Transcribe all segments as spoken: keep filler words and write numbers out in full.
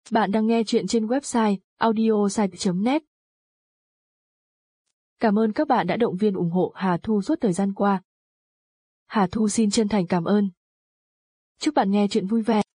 Bạn đang nghe chuyện trên website audiosite chấm net. Cảm ơn các bạn đã động viên ủng hộ Hà Thu suốt thời gian qua. Hà Thu xin chân thành cảm ơn. Chúc bạn nghe chuyện vui vẻ.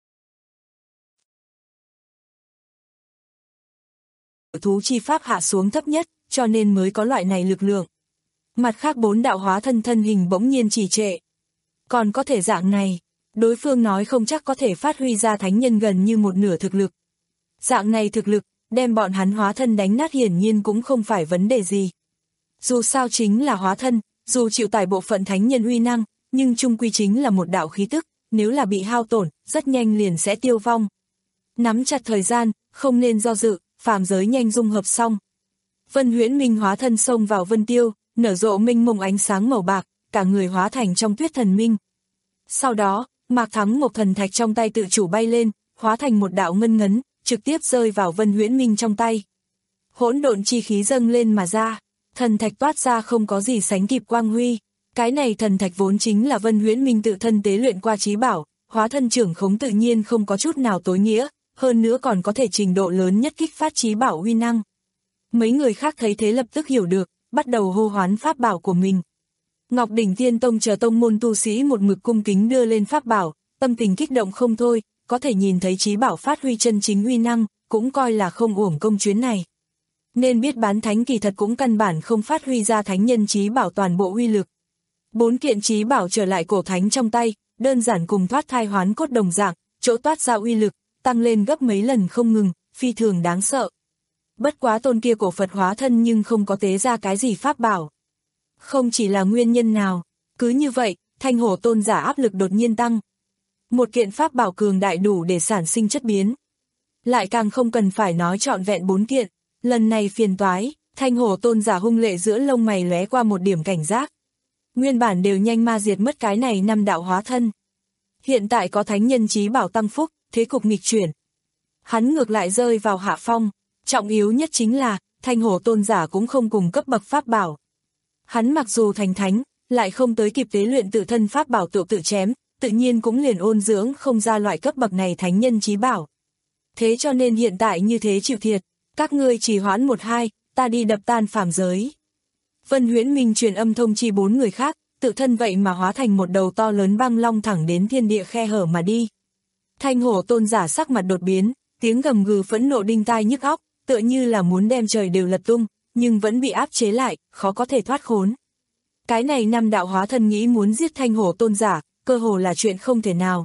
Thú chi pháp hạ xuống thấp nhất, cho nên mới có loại này lực lượng. Mặt khác bốn đạo hóa thân thân hình bỗng nhiên trì trệ. Còn có thể dạng này, đối phương nói không chắc có thể phát huy ra thánh nhân gần như một nửa thực lực. Dạng này thực lực, đem bọn hắn hóa thân đánh nát hiển nhiên cũng không phải vấn đề gì. Dù sao chính là hóa thân, dù chịu tải bộ phận thánh nhân uy năng, nhưng chung quy chính là một đạo khí tức, nếu là bị hao tổn, rất nhanh liền sẽ tiêu vong. Nắm chặt thời gian, không nên do dự, phàm giới nhanh dung hợp xong. Vân Huyễn Minh hóa thân xông vào Vân Tiêu, nở rộ minh mông ánh sáng màu bạc, cả người hóa thành trong tuyết thần minh. Sau đó, Mạc Thắng một thần thạch trong tay tự chủ bay lên, hóa thành một đạo ngân ngấn, trực tiếp rơi vào Vân Huyễn Minh trong tay. Hỗn độn chi khí dâng lên mà ra, thần thạch toát ra không có gì sánh kịp quang huy. Cái này thần thạch vốn chính là Vân Huyễn Minh tự thân tế luyện qua chí bảo, hóa thân trưởng khống tự nhiên không có chút nào tối nghĩa, hơn nữa còn có thể trình độ lớn nhất kích phát chí bảo uy năng. Mấy người khác thấy thế lập tức hiểu được, bắt đầu hô hoán pháp bảo của mình. Ngọc Đỉnh Thiên Tông chờ tông môn tu sĩ một mực cung kính đưa lên pháp bảo, tâm tình kích động không thôi, có thể nhìn thấy chí bảo phát huy chân chính uy năng, cũng coi là không uổng công chuyến này. Nên biết bán thánh kỳ thật cũng căn bản không phát huy ra thánh nhân chí bảo toàn bộ uy lực. Bốn kiện chí bảo trở lại cổ thánh trong tay, đơn giản cùng thoát thai hoán cốt đồng dạng, chỗ toát ra uy lực, tăng lên gấp mấy lần không ngừng, phi thường đáng sợ. Bất quá tôn kia cổ Phật hóa thân nhưng không có tế ra cái gì pháp bảo. Không chỉ là nguyên nhân nào, cứ như vậy, Thanh Hổ tôn giả áp lực đột nhiên tăng. Một kiện pháp bảo cường đại đủ để sản sinh chất biến. Lại càng không cần phải nói trọn vẹn bốn kiện, lần này phiền toái, Thanh Hổ tôn giả hung lệ giữa lông mày lóe qua một điểm cảnh giác. Nguyên bản đều nhanh ma diệt mất cái này năm đạo hóa thân. Hiện tại có thánh nhân chí bảo tăng phúc, thế cục nghịch chuyển. Hắn ngược lại rơi vào hạ phong, trọng yếu nhất chính là, Thanh Hổ tôn giả cũng không cùng cấp bậc pháp bảo. Hắn mặc dù thành thánh, lại không tới kịp tế luyện tự thân pháp bảo tự tự chém, tự nhiên cũng liền ôn dưỡng không ra loại cấp bậc này thánh nhân chí bảo. Thế cho nên hiện tại như thế chịu thiệt, các ngươi chỉ hoãn một hai, ta đi đập tan phàm giới. Vân Huyễn Minh truyền âm thông chi bốn người khác, tự thân vậy mà hóa thành một đầu to lớn băng long thẳng đến thiên địa khe hở mà đi. Thanh Hổ tôn giả sắc mặt đột biến, tiếng gầm gừ phẫn nộ đinh tai nhức óc, tựa như là muốn đem trời đều lật tung, nhưng vẫn bị áp chế lại, khó có thể thoát khốn. Cái này năm đạo hóa thân nghĩ muốn giết Thanh Hổ tôn giả, cơ hồ là chuyện không thể nào.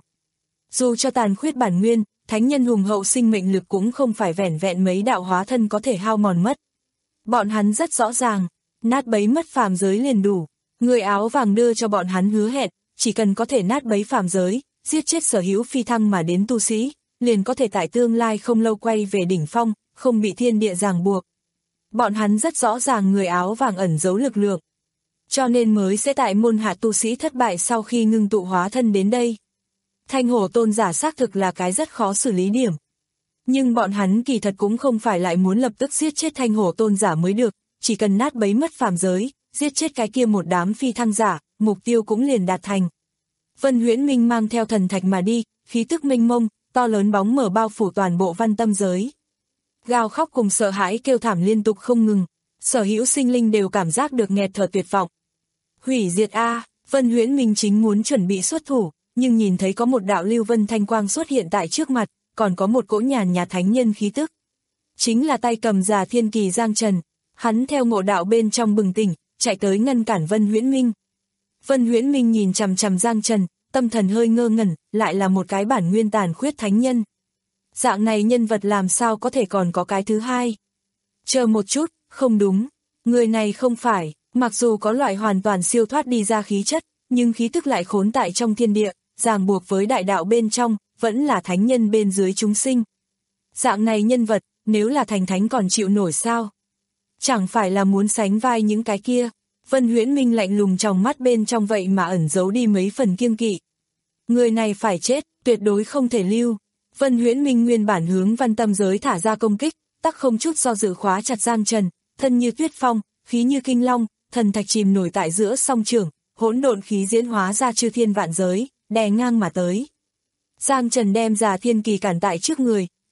Dù cho tàn khuyết bản nguyên, thánh nhân hùng hậu sinh mệnh lực cũng không phải vẻn vẹn mấy đạo hóa thân có thể hao mòn mất. Bọn hắn rất rõ ràng, nát bấy mất phàm giới liền đủ. Người áo vàng đưa cho bọn hắn hứa hẹn, chỉ cần có thể nát bấy phàm giới, giết chết sở hữu phi thăng mà đến tu sĩ, liền có thể tại tương lai không lâu quay về đỉnh phong, không bị thiên địa ràng buộc. Bọn hắn rất rõ ràng người áo vàng ẩn giấu lực lượng, cho nên mới sẽ tại môn hạ tu sĩ thất bại sau khi ngưng tụ hóa thân đến đây. Thanh Hổ tôn giả xác thực là cái rất khó xử lý điểm. Nhưng bọn hắn kỳ thật cũng không phải lại muốn lập tức giết chết Thanh Hổ tôn giả mới được, chỉ cần nát bấy mất phàm giới, giết chết cái kia một đám phi thăng giả, mục tiêu cũng liền đạt thành. Vân Huyễn Minh mang theo thần thạch mà đi, khí tức mênh mông, to lớn bóng mở bao phủ toàn bộ văn tâm giới. Gào khóc cùng sợ hãi kêu thảm liên tục không ngừng, sở hữu sinh linh đều cảm giác được nghẹt thở tuyệt vọng. Hủy diệt a, Vân Huyễn Minh chính muốn chuẩn bị xuất thủ, nhưng nhìn thấy có một đạo lưu vân thanh quang xuất hiện tại trước mặt, còn có một cỗ nhàn nhạt thánh nhân khí tức. Chính là tay cầm già thiên kỳ Giang Trần, hắn theo ngộ đạo bên trong bừng tỉnh, chạy tới ngăn cản Vân Huyễn Minh. Vân Huyễn Minh nhìn chằm chằm Giang Trần, tâm thần hơi ngơ ngẩn, lại là một cái bản nguyên tàn khuyết thánh nhân. Dạng này nhân vật làm sao có thể còn có cái thứ hai? Chờ một chút, không đúng, người này không phải, mặc dù có loại hoàn toàn siêu thoát đi ra khí chất, nhưng khí tức lại khốn tại trong thiên địa, ràng buộc với đại đạo bên trong, vẫn là thánh nhân bên dưới chúng sinh. Dạng này nhân vật, nếu là thành thánh còn chịu nổi sao? Chẳng phải là muốn sánh vai những cái kia. Vân Huyễn Minh lạnh lùng trong mắt bên trong vậy mà ẩn giấu đi mấy phần kiêng kỵ. Người này phải chết, tuyệt đối không thể lưu. Vân Huyễn Minh nguyên bản hướng văn tâm giới thả ra công kích, tắc không chút do dự khóa chặt Giang Trần, thân như tuyết phong, khí như kinh long, thần thạch chìm nổi tại giữa song trường, hỗn độn khí diễn hóa ra chư thiên vạn giới, đè ngang mà tới. Giang Trần đem già thiên kỳ cản tại trước người,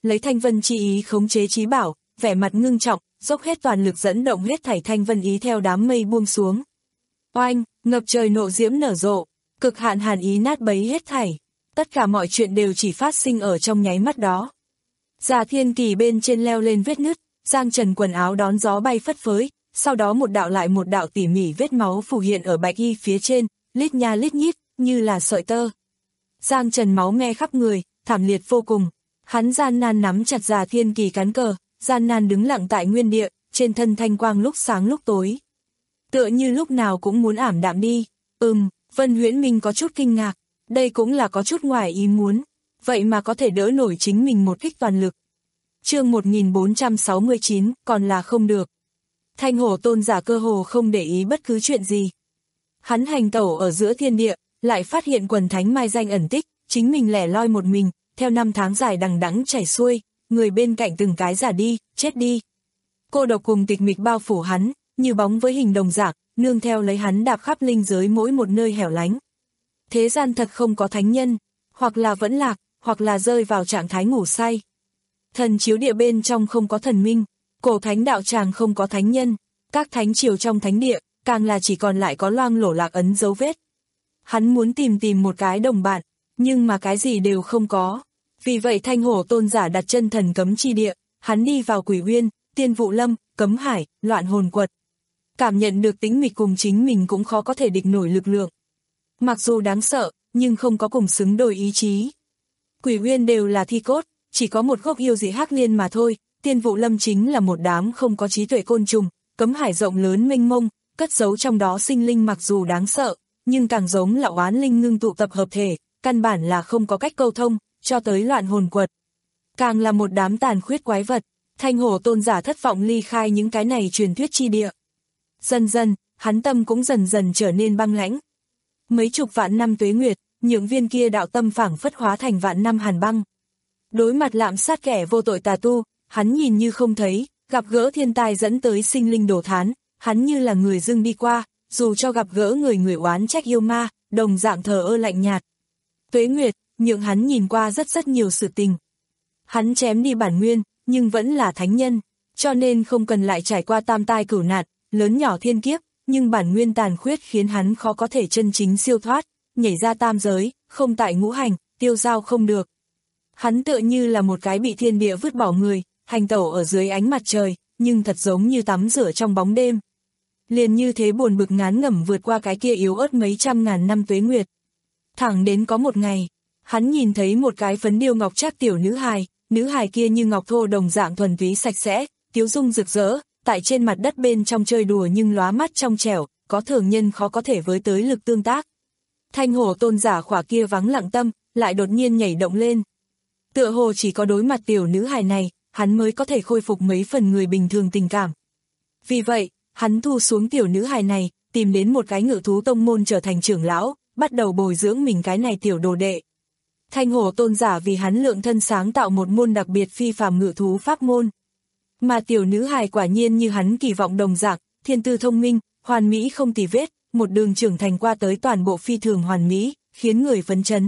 lấy thanh vân chi ý khống chế trí bảo, vẻ mặt ngưng trọng, dốc hết toàn lực dẫn động hết thảy thanh vân ý theo đám mây buông xuống. Oanh, ngập trời nộ diễm nở rộ, cực hạn hàn ý nát bấy hết thảy. Tất cả mọi chuyện đều chỉ phát sinh ở trong nháy mắt đó. Già Thiên Kỳ bên trên leo lên vết nứt, Giang Trần quần áo đón gió bay phất phới, sau đó một đạo lại một đạo tỉ mỉ vết máu phù hiện ở bạch y phía trên, lít nha lít nhít, như là sợi tơ. Giang Trần máu me khắp người, thảm liệt vô cùng. Hắn gian nan nắm chặt Già Thiên Kỳ cán cờ, gian nan đứng lặng tại nguyên địa, trên thân thanh quang lúc sáng lúc tối. Tựa như lúc nào cũng muốn ảm đạm đi. Ừm, Vân Huyễn Minh có chút kinh ngạc, đây cũng là có chút ngoài ý muốn, vậy mà có thể đỡ nổi chính mình một kích toàn lực. Chương một nghìn bốn trăm sáu mươi chín, còn là không được. Thanh Hổ Tôn giả cơ hồ không để ý bất cứ chuyện gì. Hắn hành tẩu ở giữa thiên địa, lại phát hiện quần thánh mai danh ẩn tích, chính mình lẻ loi một mình, theo năm tháng dài đằng đẵng chảy xuôi, người bên cạnh từng cái già đi, chết đi. Cô độc cùng tịch mịch bao phủ hắn, như bóng với hình đồng dạng, nương theo lấy hắn đạp khắp linh giới mỗi một nơi hẻo lánh. Thế gian thật không có thánh nhân, hoặc là vẫn lạc, hoặc là rơi vào trạng thái ngủ say. Thần chiếu địa bên trong không có thần minh, cổ thánh đạo tràng không có thánh nhân, các thánh triều trong thánh địa, càng là chỉ còn lại có loang lổ lạc ấn dấu vết. Hắn muốn tìm tìm một cái đồng bạn, nhưng mà cái gì đều không có. Vì vậy Thanh Hổ Tôn giả đặt chân thần cấm chi địa, hắn đi vào Quỷ Uyên, Tiên Vụ Lâm, Cấm Hải, Loạn Hồn Quật. Cảm nhận được tĩnh mịch cùng chính mình cũng khó có thể địch nổi lực lượng. Mặc dù đáng sợ, nhưng không có cùng xứng đôi ý chí. Quỷ Uyên đều là thi cốt, chỉ có một gốc yêu dị hắc liên mà thôi, Tiên Vụ Lâm chính là một đám không có trí tuệ côn trùng, Cấm Hải rộng lớn mênh mông, cất giấu trong đó sinh linh mặc dù đáng sợ, nhưng càng giống là oán linh ngưng tụ tập hợp thể, căn bản là không có cách câu thông, cho tới Loạn Hồn Quật. Càng là một đám tàn khuyết quái vật, Thanh Hổ Tôn giả thất vọng ly khai những cái này truyền thuyết chi địa. Dần dần, hắn tâm cũng dần dần trở nên băng lãnh. Mấy chục vạn năm tuế nguyệt, những viên kia đạo tâm phảng phất hóa thành vạn năm hàn băng. Đối mặt lạm sát kẻ vô tội tà tu, hắn nhìn như không thấy, gặp gỡ thiên tai dẫn tới sinh linh đổ thán, hắn như là người dưng đi qua, dù cho gặp gỡ người người oán trách yêu ma, đồng dạng thờ ơ lạnh nhạt. Tuế nguyệt, nhượng hắn nhìn qua rất rất nhiều sự tình. Hắn chém đi bản nguyên, nhưng vẫn là thánh nhân, cho nên không cần lại trải qua tam tai cửu nạn, lớn nhỏ thiên kiếp, nhưng bản nguyên tàn khuyết khiến hắn khó có thể chân chính siêu thoát, nhảy ra tam giới, không tại ngũ hành, tiêu dao không được. Hắn tựa như là một cái bị thiên địa vứt bỏ người, hành tẩu ở dưới ánh mặt trời, nhưng thật giống như tắm rửa trong bóng đêm. Liền như thế buồn bực ngán ngẩm vượt qua cái kia yếu ớt mấy trăm ngàn năm tuế nguyệt. Thẳng đến có một ngày, hắn nhìn thấy một cái phấn điêu ngọc trác tiểu nữ hài, nữ hài kia như ngọc thô đồng dạng thuần túy sạch sẽ, tiếu dung rực rỡ, tại trên mặt đất bên trong chơi đùa nhưng lóa mắt trong trẻo, có thường nhân khó có thể với tới lực tương tác. Thanh Hổ Tôn giả khỏa kia vắng lặng tâm, lại đột nhiên nhảy động lên. Tựa hồ chỉ có đối mặt tiểu nữ hài này, hắn mới có thể khôi phục mấy phần người bình thường tình cảm. Vì vậy, hắn thu xuống tiểu nữ hài này, tìm đến một cái ngự thú tông môn trở thành trưởng lão, bắt đầu bồi dưỡng mình cái này tiểu đồ đệ. Thanh Hổ Tôn giả vì hắn lượng thân sáng tạo một môn đặc biệt phi phàm ngự thú pháp môn. Mà tiểu nữ hài quả nhiên như hắn kỳ vọng đồng dạng, thiên tư thông minh, hoàn mỹ không tì vết, một đường trưởng thành qua tới toàn bộ phi thường hoàn mỹ, khiến người phấn chấn.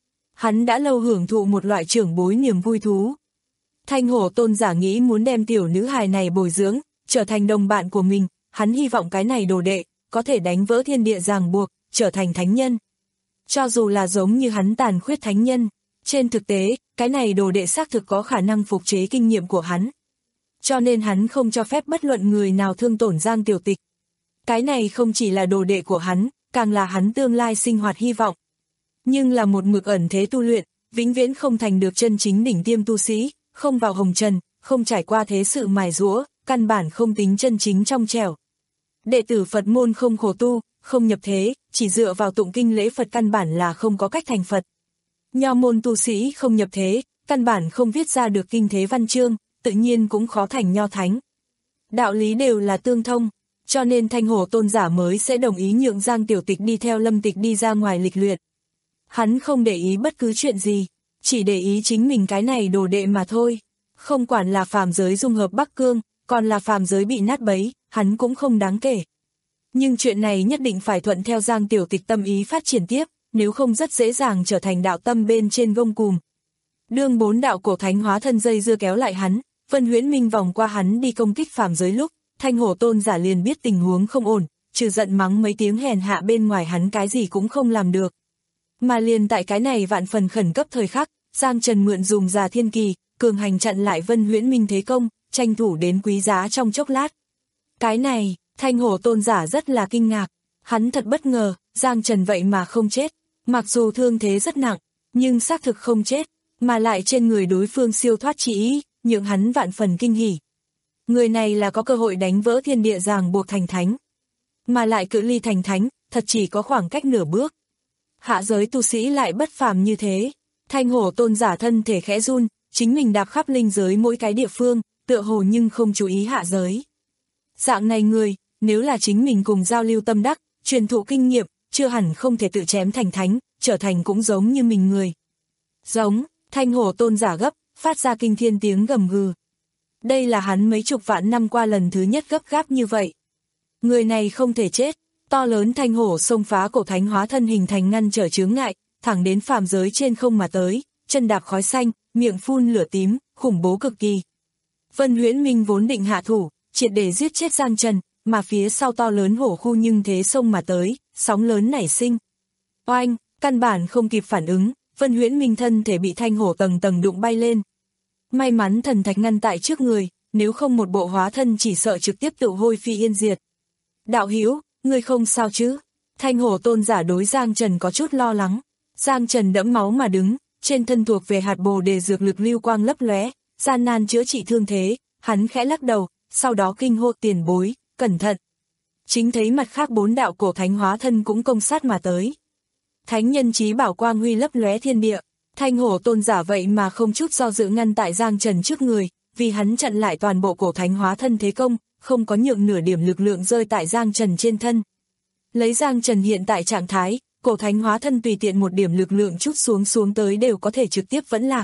Hắn đã lâu hưởng thụ một loại trưởng bối niềm vui thú. Thanh Hổ Tôn giả nghĩ muốn đem tiểu nữ hài này bồi dưỡng, trở thành đồng bạn của mình, hắn hy vọng cái này đồ đệ, có thể đánh vỡ thiên địa ràng buộc, trở thành thánh nhân. Cho dù là giống như hắn tàn khuyết thánh nhân, trên thực tế, cái này đồ đệ xác thực có khả năng phục chế kinh nghiệm của hắn. Cho nên hắn không cho phép bất luận người nào thương tổn Giang Tiểu Tịch. Cái này không chỉ là đồ đệ của hắn, càng là hắn tương lai sinh hoạt hy vọng. Nhưng là một mực ẩn thế tu luyện, vĩnh viễn không thành được chân chính đỉnh tiêm tu sĩ, không vào hồng trần, không trải qua thế sự mài giũa, căn bản không tính chân chính trong trẻo. Đệ tử Phật môn không khổ tu, không nhập thế, chỉ dựa vào tụng kinh lễ Phật căn bản là không có cách thành Phật. Nho môn tu sĩ không nhập thế, căn bản không viết ra được kinh thế văn chương, tự nhiên cũng khó thành nho thánh. Đạo lý đều là tương thông, cho nên Thanh Hổ Tôn giả mới sẽ đồng ý nhượng Giang Tiểu Tịch đi theo Lâm Tịch đi ra ngoài lịch luyện. Hắn không để ý bất cứ chuyện gì, chỉ để ý chính mình cái này đồ đệ mà thôi. Không quản là phàm giới dung hợp Bắc Cương, còn là phàm giới bị nát bấy, hắn cũng không đáng kể. Nhưng chuyện này nhất định phải thuận theo Giang Tiểu Tịch tâm ý phát triển tiếp, nếu không rất dễ dàng trở thành đạo tâm bên trên gông cùm. Đương bốn đạo cổ thánh hóa thân dây dưa kéo lại hắn, Vân Huyễn Minh vòng qua hắn đi công kích phàm giới lúc, Thanh Hổ tôn giả liền biết tình huống không ổn, trừ giận mắng mấy tiếng hèn hạ bên ngoài hắn cái gì cũng không làm được. Mà liền tại cái này vạn phần khẩn cấp thời khắc, Giang Trần mượn dùng Già Thiên Kỳ, cường hành chặn lại Vân Huyễn Minh thế công, tranh thủ đến quý giá trong chốc lát. Cái này, Thanh Hổ tôn giả rất là kinh ngạc, hắn thật bất ngờ, Giang Trần vậy mà không chết, mặc dù thương thế rất nặng, nhưng xác thực không chết, mà lại trên người đối phương siêu thoát chỉ ý, nhượng hắn vạn phần kinh hỉ. Người này là có cơ hội đánh vỡ thiên địa ràng buộc thành thánh, mà lại cự ly thành thánh, thật chỉ có khoảng cách nửa bước. Hạ giới tu sĩ lại bất phàm như thế, Thanh Hổ tôn giả thân thể khẽ run, chính mình đạp khắp linh giới mỗi cái địa phương, tựa hồ nhưng không chú ý hạ giới. Dạng này người, nếu là chính mình cùng giao lưu tâm đắc, truyền thụ kinh nghiệm, chưa hẳn không thể tự chém thành thánh, trở thành cũng giống như mình người. Giống, Thanh Hổ tôn giả gấp, phát ra kinh thiên tiếng gầm gừ. Đây là hắn mấy chục vạn năm qua lần thứ nhất gấp gáp như vậy. Người này không thể chết, to lớn Thanh Hổ xông phá cổ thánh hóa thân hình thành ngăn trở chướng ngại, thẳng đến phàm giới trên không mà tới, chân đạp khói xanh, miệng phun lửa tím, khủng bố cực kỳ. Vân Huyễn Minh vốn định hạ thủ, triệt để giết chết Giang Trần, mà phía sau to lớn hổ khu nhưng thế xông mà tới, sóng lớn nảy sinh. Oanh, căn bản không kịp phản ứng, Vân Huyễn Minh thân thể bị Thanh Hổ tầng tầng đụng bay lên. May mắn thần thạch ngăn tại trước người, nếu không một bộ hóa thân chỉ sợ trực tiếp tự hôi phi yên diệt. Đạo hữu, ngươi không sao chứ? Thanh Hổ tôn giả đối Giang Trần có chút lo lắng. Giang Trần đẫm máu mà đứng, trên thân thuộc về hạt bồ đề dược lực lưu quang lấp lóe, gian nan chữa trị thương thế, hắn khẽ lắc đầu, sau đó kinh hô tiền bối, cẩn thận. Chính thấy mặt khác bốn đạo cổ thánh hóa thân cũng công sát mà tới. Thánh nhân chí bảo quang huy lấp lóe thiên địa, Thanh Hổ tôn giả vậy mà không chút do dự ngăn tại Giang Trần trước người, vì hắn chặn lại toàn bộ cổ thánh hóa thân thế công, không có nhượng nửa điểm lực lượng rơi tại Giang Trần trên thân. Lấy Giang Trần hiện tại trạng thái, cổ thánh hóa thân tùy tiện một điểm lực lượng chút xuống xuống tới đều có thể trực tiếp vẫn lạc.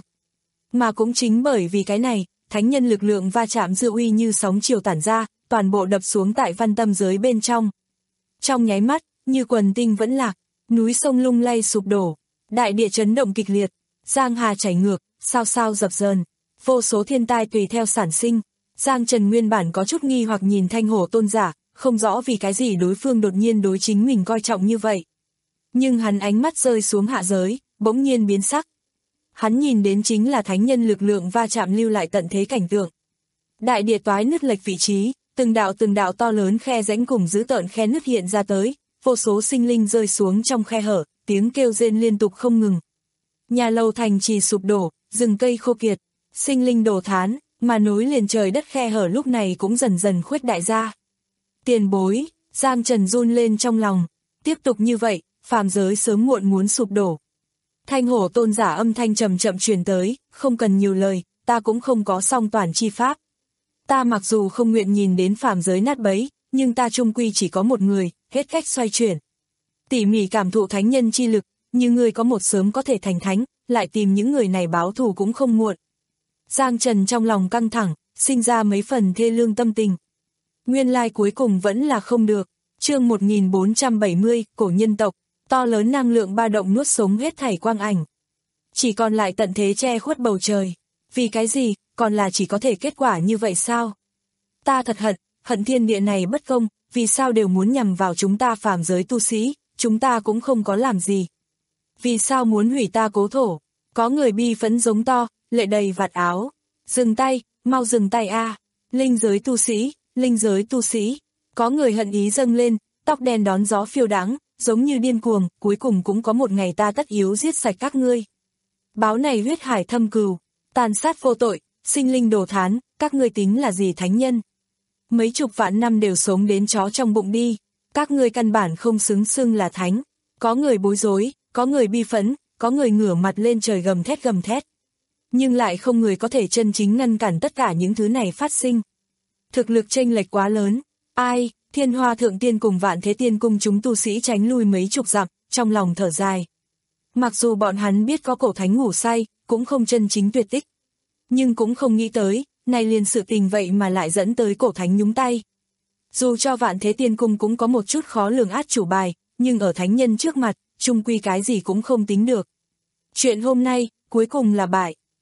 Mà cũng chính bởi vì cái này, thánh nhân lực lượng va chạm dư uy như sóng chiều tản ra, toàn bộ đập xuống tại văn tâm giới bên trong. Trong nháy mắt, như quần tinh vẫn lạc, núi sông lung lay sụp đổ, đại địa chấn động kịch liệt, giang hà chảy ngược, sao sao dập dờn, vô số thiên tai tùy theo sản sinh. Giang Trần nguyên bản có chút nghi hoặc nhìn Thanh Hổ tôn giả, không rõ vì cái gì đối phương đột nhiên đối chính mình coi trọng như vậy. Nhưng hắn ánh mắt rơi xuống hạ giới, bỗng nhiên biến sắc. Hắn nhìn đến chính là thánh nhân lực lượng va chạm lưu lại tận thế cảnh tượng. Đại địa toái nứt lệch vị trí, từng đạo từng đạo to lớn khe rãnh cùng dữ tợn khe nứt hiện ra tới, vô số sinh linh rơi xuống trong khe hở, tiếng kêu rên liên tục không ngừng. Nhà lầu thành trì sụp đổ, rừng cây khô kiệt, sinh linh đổ thán, mà nối liền trời đất khe hở lúc này cũng dần dần khuếch đại ra. Tiền bối, Giang Trần run lên trong lòng, tiếp tục như vậy, phàm giới sớm muộn muốn sụp đổ. Thanh Hổ tôn giả âm thanh trầm chậm truyền tới, không cần nhiều lời, ta cũng không có song toàn chi pháp. Ta mặc dù không nguyện nhìn đến phàm giới nát bấy, nhưng ta chung quy chỉ có một người, hết cách xoay chuyển. Tỉ mỉ cảm thụ thánh nhân chi lực, như người có một sớm có thể thành thánh, lại tìm những người này báo thù cũng không muộn. Giang Trần trong lòng căng thẳng, sinh ra mấy phần thê lương tâm tình. Nguyên lai cuối cùng vẫn là không được. Chương một nghìn bốn trăm bảy mươi, cổ nhân tộc, to lớn năng lượng ba động nuốt sống hết thảy quang ảnh. Chỉ còn lại tận thế che khuất bầu trời. Vì cái gì, còn là chỉ có thể kết quả như vậy sao? Ta thật hận, hận thiên địa này bất công, vì sao đều muốn nhằm vào chúng ta phàm giới tu sĩ, chúng ta cũng không có làm gì. Vì sao muốn hủy ta cố thổ? Có người bi phẫn giống to, lệ đầy vạt áo. Dừng tay, mau dừng tay a. Linh giới tu sĩ, linh giới tu sĩ. Có người hận ý dâng lên, tóc đen đón gió phiêu đãng, giống như điên cuồng, cuối cùng cũng có một ngày ta tất yếu giết sạch các ngươi. Báo này huyết hải thâm cừu, tàn sát vô tội, sinh linh đồ thán, các ngươi tính là gì thánh nhân? Mấy chục vạn năm đều sống đến chó trong bụng đi, các ngươi căn bản không xứng xưng là thánh. Có người bối rối, có người bi phẫn, có người ngửa mặt lên trời gầm thét gầm thét. Nhưng lại không người có thể chân chính ngăn cản tất cả những thứ này phát sinh. Thực lực chênh lệch quá lớn. Ai, Thiên Hoa Thượng Tiên cùng Vạn Thế Tiên cung chúng tu sĩ tránh lui mấy chục dặm, trong lòng thở dài. Mặc dù bọn hắn biết có cổ thánh ngủ say, cũng không chân chính tuyệt tích. Nhưng cũng không nghĩ tới, này liền sự tình vậy mà lại dẫn tới cổ thánh nhúng tay. Dù cho Vạn Thế Tiên cung cũng có một chút khó lường át chủ bài, nhưng ở thánh nhân trước mặt, chung quy cái gì cũng không tính được. Chuyện hôm nay, cuối cùng là bại.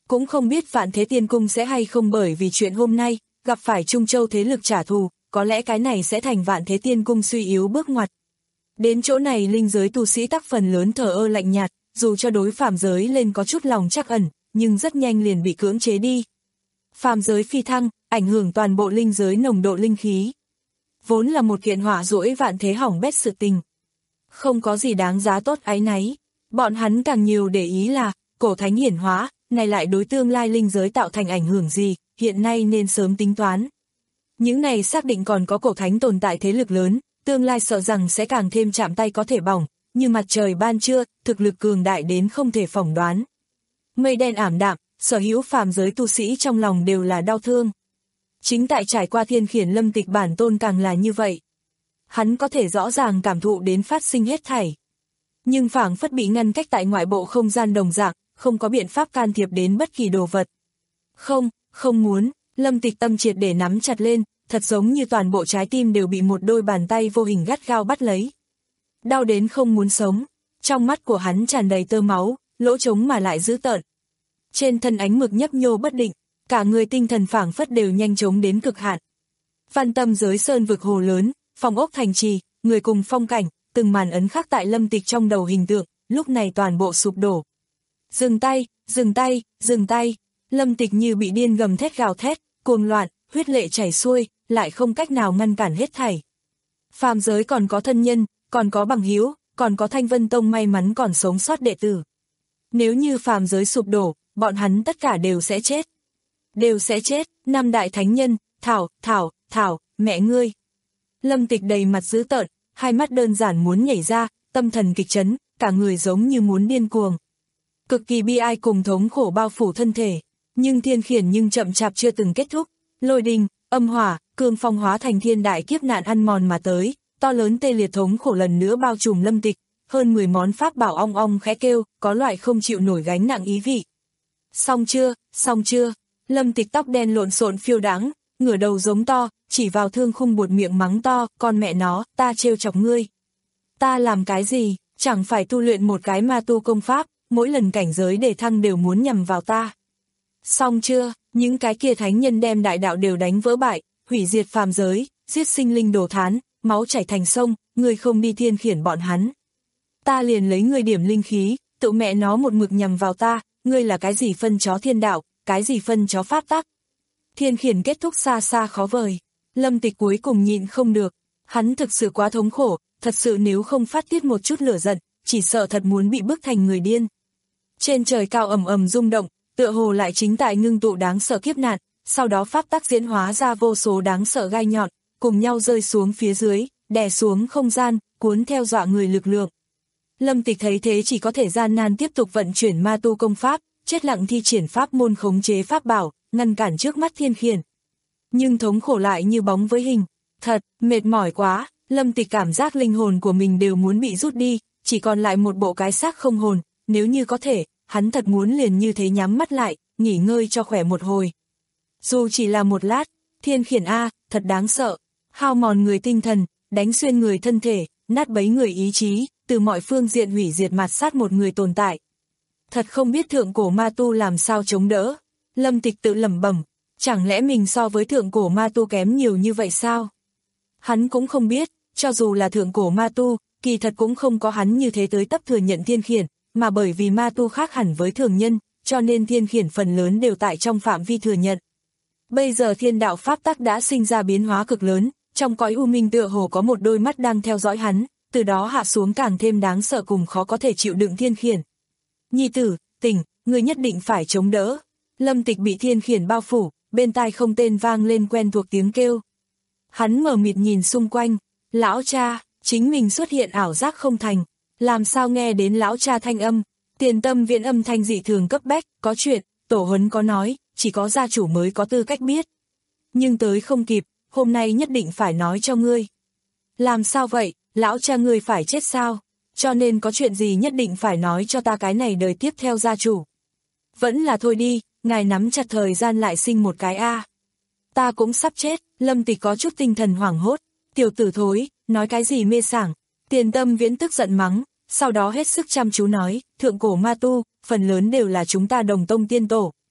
cũng không biết Vạn Thế Tiên Cung sẽ hay không bởi vì chuyện hôm nay, gặp phải Trung Châu thế lực trả thù, có lẽ cái này sẽ thành Vạn Thế Tiên Cung suy yếu bước ngoặt. Đến chỗ này linh giới tu sĩ tác phần lớn thờ ơ lạnh nhạt, dù cho đối phàm giới lên có chút lòng trắc ẩn, nhưng rất nhanh liền bị cưỡng chế đi. Phàm giới phi thăng, ảnh hưởng toàn bộ linh giới nồng độ linh khí. Vốn là một kiện hỏa rũi vạn thế hỏng bét sự tình. Không có gì đáng giá tốt áy náy, bọn hắn càng nhiều để ý là, cổ thánh hiển hóa, này lại đối tương lai linh giới tạo thành ảnh hưởng gì, hiện nay nên sớm tính toán. Những này xác định còn có cổ thánh tồn tại thế lực lớn, tương lai sợ rằng sẽ càng thêm chạm tay có thể bỏng, như mặt trời ban trưa, thực lực cường đại đến không thể phỏng đoán. Mây đen ảm đạm, sở hữu phàm giới tu sĩ trong lòng đều là đau thương. Chính tại trải qua thiên khiển Lâm Tịch bản tôn càng là như vậy. Hắn có thể rõ ràng cảm thụ đến phát sinh hết thảy. Nhưng phảng phất bị ngăn cách tại ngoại bộ không gian đồng dạng, không có biện pháp can thiệp đến bất kỳ đồ vật. Không, không muốn, Lâm Tịch tâm triệt để nắm chặt lên, thật giống như toàn bộ trái tim đều bị một đôi bàn tay vô hình gắt gao bắt lấy. Đau đến không muốn sống, trong mắt của hắn tràn đầy tơ máu, lỗ trống mà lại dữ tợn. Trên thân ánh mực nhấp nhô bất định, cả người tinh thần phảng phất đều nhanh chóng đến cực hạn. Văn tâm giới sơn vực hồ lớn, phong ốc thành trì, người cùng phong cảnh, từng màn ấn khắc tại Lâm Tịch trong đầu hình tượng, lúc này toàn bộ sụp đổ. Dừng tay, dừng tay, dừng tay, Lâm Tịch như bị điên gầm thét gào thét, cuồng loạn, huyết lệ chảy xuôi, lại không cách nào ngăn cản hết thảy. Phàm giới còn có thân nhân, còn có bằng hữu, còn có Thanh Vân Tông may mắn còn sống sót đệ tử. Nếu như phàm giới sụp đổ, bọn hắn tất cả đều sẽ chết. Đều sẽ chết, năm đại thánh nhân, Thảo, Thảo, Thảo, mẹ ngươi. Lâm Tịch đầy mặt dữ tợn, hai mắt đơn giản muốn nhảy ra, tâm thần kịch chấn, cả người giống như muốn điên cuồng. Cực kỳ bi ai cùng thống khổ bao phủ thân thể, nhưng thiên khiển nhưng chậm chạp chưa từng kết thúc, lôi đình, âm hỏa, cương phong hóa thành thiên đại kiếp nạn ăn mòn mà tới, to lớn tê liệt thống khổ lần nữa bao trùm Lâm Tịch, hơn mười món pháp bảo ong ong khẽ kêu, có loại không chịu nổi gánh nặng ý vị. Xong chưa, xong chưa, Lâm Tịch tóc đen lộn xộn phiêu đáng, ngửa đầu giống to, chỉ vào thương khung buột miệng mắng to, con mẹ nó, ta trêu chọc ngươi. Ta làm cái gì, chẳng phải tu luyện một cái ma tu công pháp, mỗi lần cảnh giới đề thăng đều muốn nhằm vào ta. Xong chưa, những cái kia thánh nhân đem đại đạo đều đánh vỡ bại, hủy diệt phàm giới, giết sinh linh đồ thán, máu chảy thành sông, ngươi không đi thiên khiển bọn hắn. Ta liền lấy ngươi điểm linh khí, tự mẹ nó một mực nhằm vào ta, ngươi là cái gì phân chó thiên đạo, cái gì phân chó pháp tắc. Thiên khiển kết thúc xa xa khó vời, Lâm Tịch cuối cùng nhịn không được, hắn thực sự quá thống khổ, thật sự nếu không phát tiết một chút lửa giận, chỉ sợ thật muốn bị bức thành người điên. Trên trời cao ầm ầm rung động, tựa hồ lại chính tại ngưng tụ đáng sợ kiếp nạn, sau đó pháp tắc diễn hóa ra vô số đáng sợ gai nhọn, cùng nhau rơi xuống phía dưới, đè xuống không gian, cuốn theo dọa người lực lượng. Lâm Tịch thấy thế chỉ có thể gian nan tiếp tục vận chuyển ma tu công pháp, chết lặng thi triển pháp môn khống chế pháp bảo, ngăn cản trước mắt thiên khiển. Nhưng thống khổ lại như bóng với hình, thật, mệt mỏi quá, Lâm Tịch cảm giác linh hồn của mình đều muốn bị rút đi, chỉ còn lại một bộ cái xác không hồn, nếu như có thể, hắn thật muốn liền như thế nhắm mắt lại, nghỉ ngơi cho khỏe một hồi. Dù chỉ là một lát, thiên khiển A, thật đáng sợ, hao mòn người tinh thần, đánh xuyên người thân thể, nát bấy người ý chí, từ mọi phương diện hủy diệt mạt sát một người tồn tại. Thật không biết thượng cổ ma tu làm sao chống đỡ. Lâm Tịch tự lẩm bẩm, chẳng lẽ mình so với thượng cổ ma tu kém nhiều như vậy sao? Hắn cũng không biết, cho dù là thượng cổ ma tu, kỳ thật cũng không có hắn như thế tới tấp thừa nhận thiên khiển, mà bởi vì ma tu khác hẳn với thường nhân, cho nên thiên khiển phần lớn đều tại trong phạm vi thừa nhận. Bây giờ thiên đạo pháp tắc đã sinh ra biến hóa cực lớn, trong cõi u minh tựa hồ có một đôi mắt đang theo dõi hắn, từ đó hạ xuống càng thêm đáng sợ cùng khó có thể chịu đựng thiên khiển. Nhi tử, tỉnh, người nhất định phải chống đỡ. Lâm Tịch bị thiên khiển bao phủ, bên tai không tên vang lên quen thuộc tiếng kêu. Hắn mờ mịt nhìn xung quanh, lão cha, chính mình xuất hiện ảo giác không thành, làm sao nghe đến lão cha thanh âm, Tiền Tâm Viễn âm thanh dị thường cấp bách, có chuyện, tổ huấn có nói, chỉ có gia chủ mới có tư cách biết. Nhưng tới không kịp, hôm nay nhất định phải nói cho ngươi. Làm sao vậy, lão cha ngươi phải chết sao? Cho nên có chuyện gì nhất định phải nói cho ta cái này đời tiếp theo gia chủ. Vẫn là thôi đi, ngài nắm chặt thời gian lại sinh một cái a. Ta cũng sắp chết, Lâm Tịch có chút tinh thần hoảng hốt, tiểu tử thối, nói cái gì mê sảng. Tiền Tâm Viễn tức giận mắng, sau đó hết sức chăm chú nói, thượng cổ ma tu, phần lớn đều là chúng ta đồng tông tiên tổ.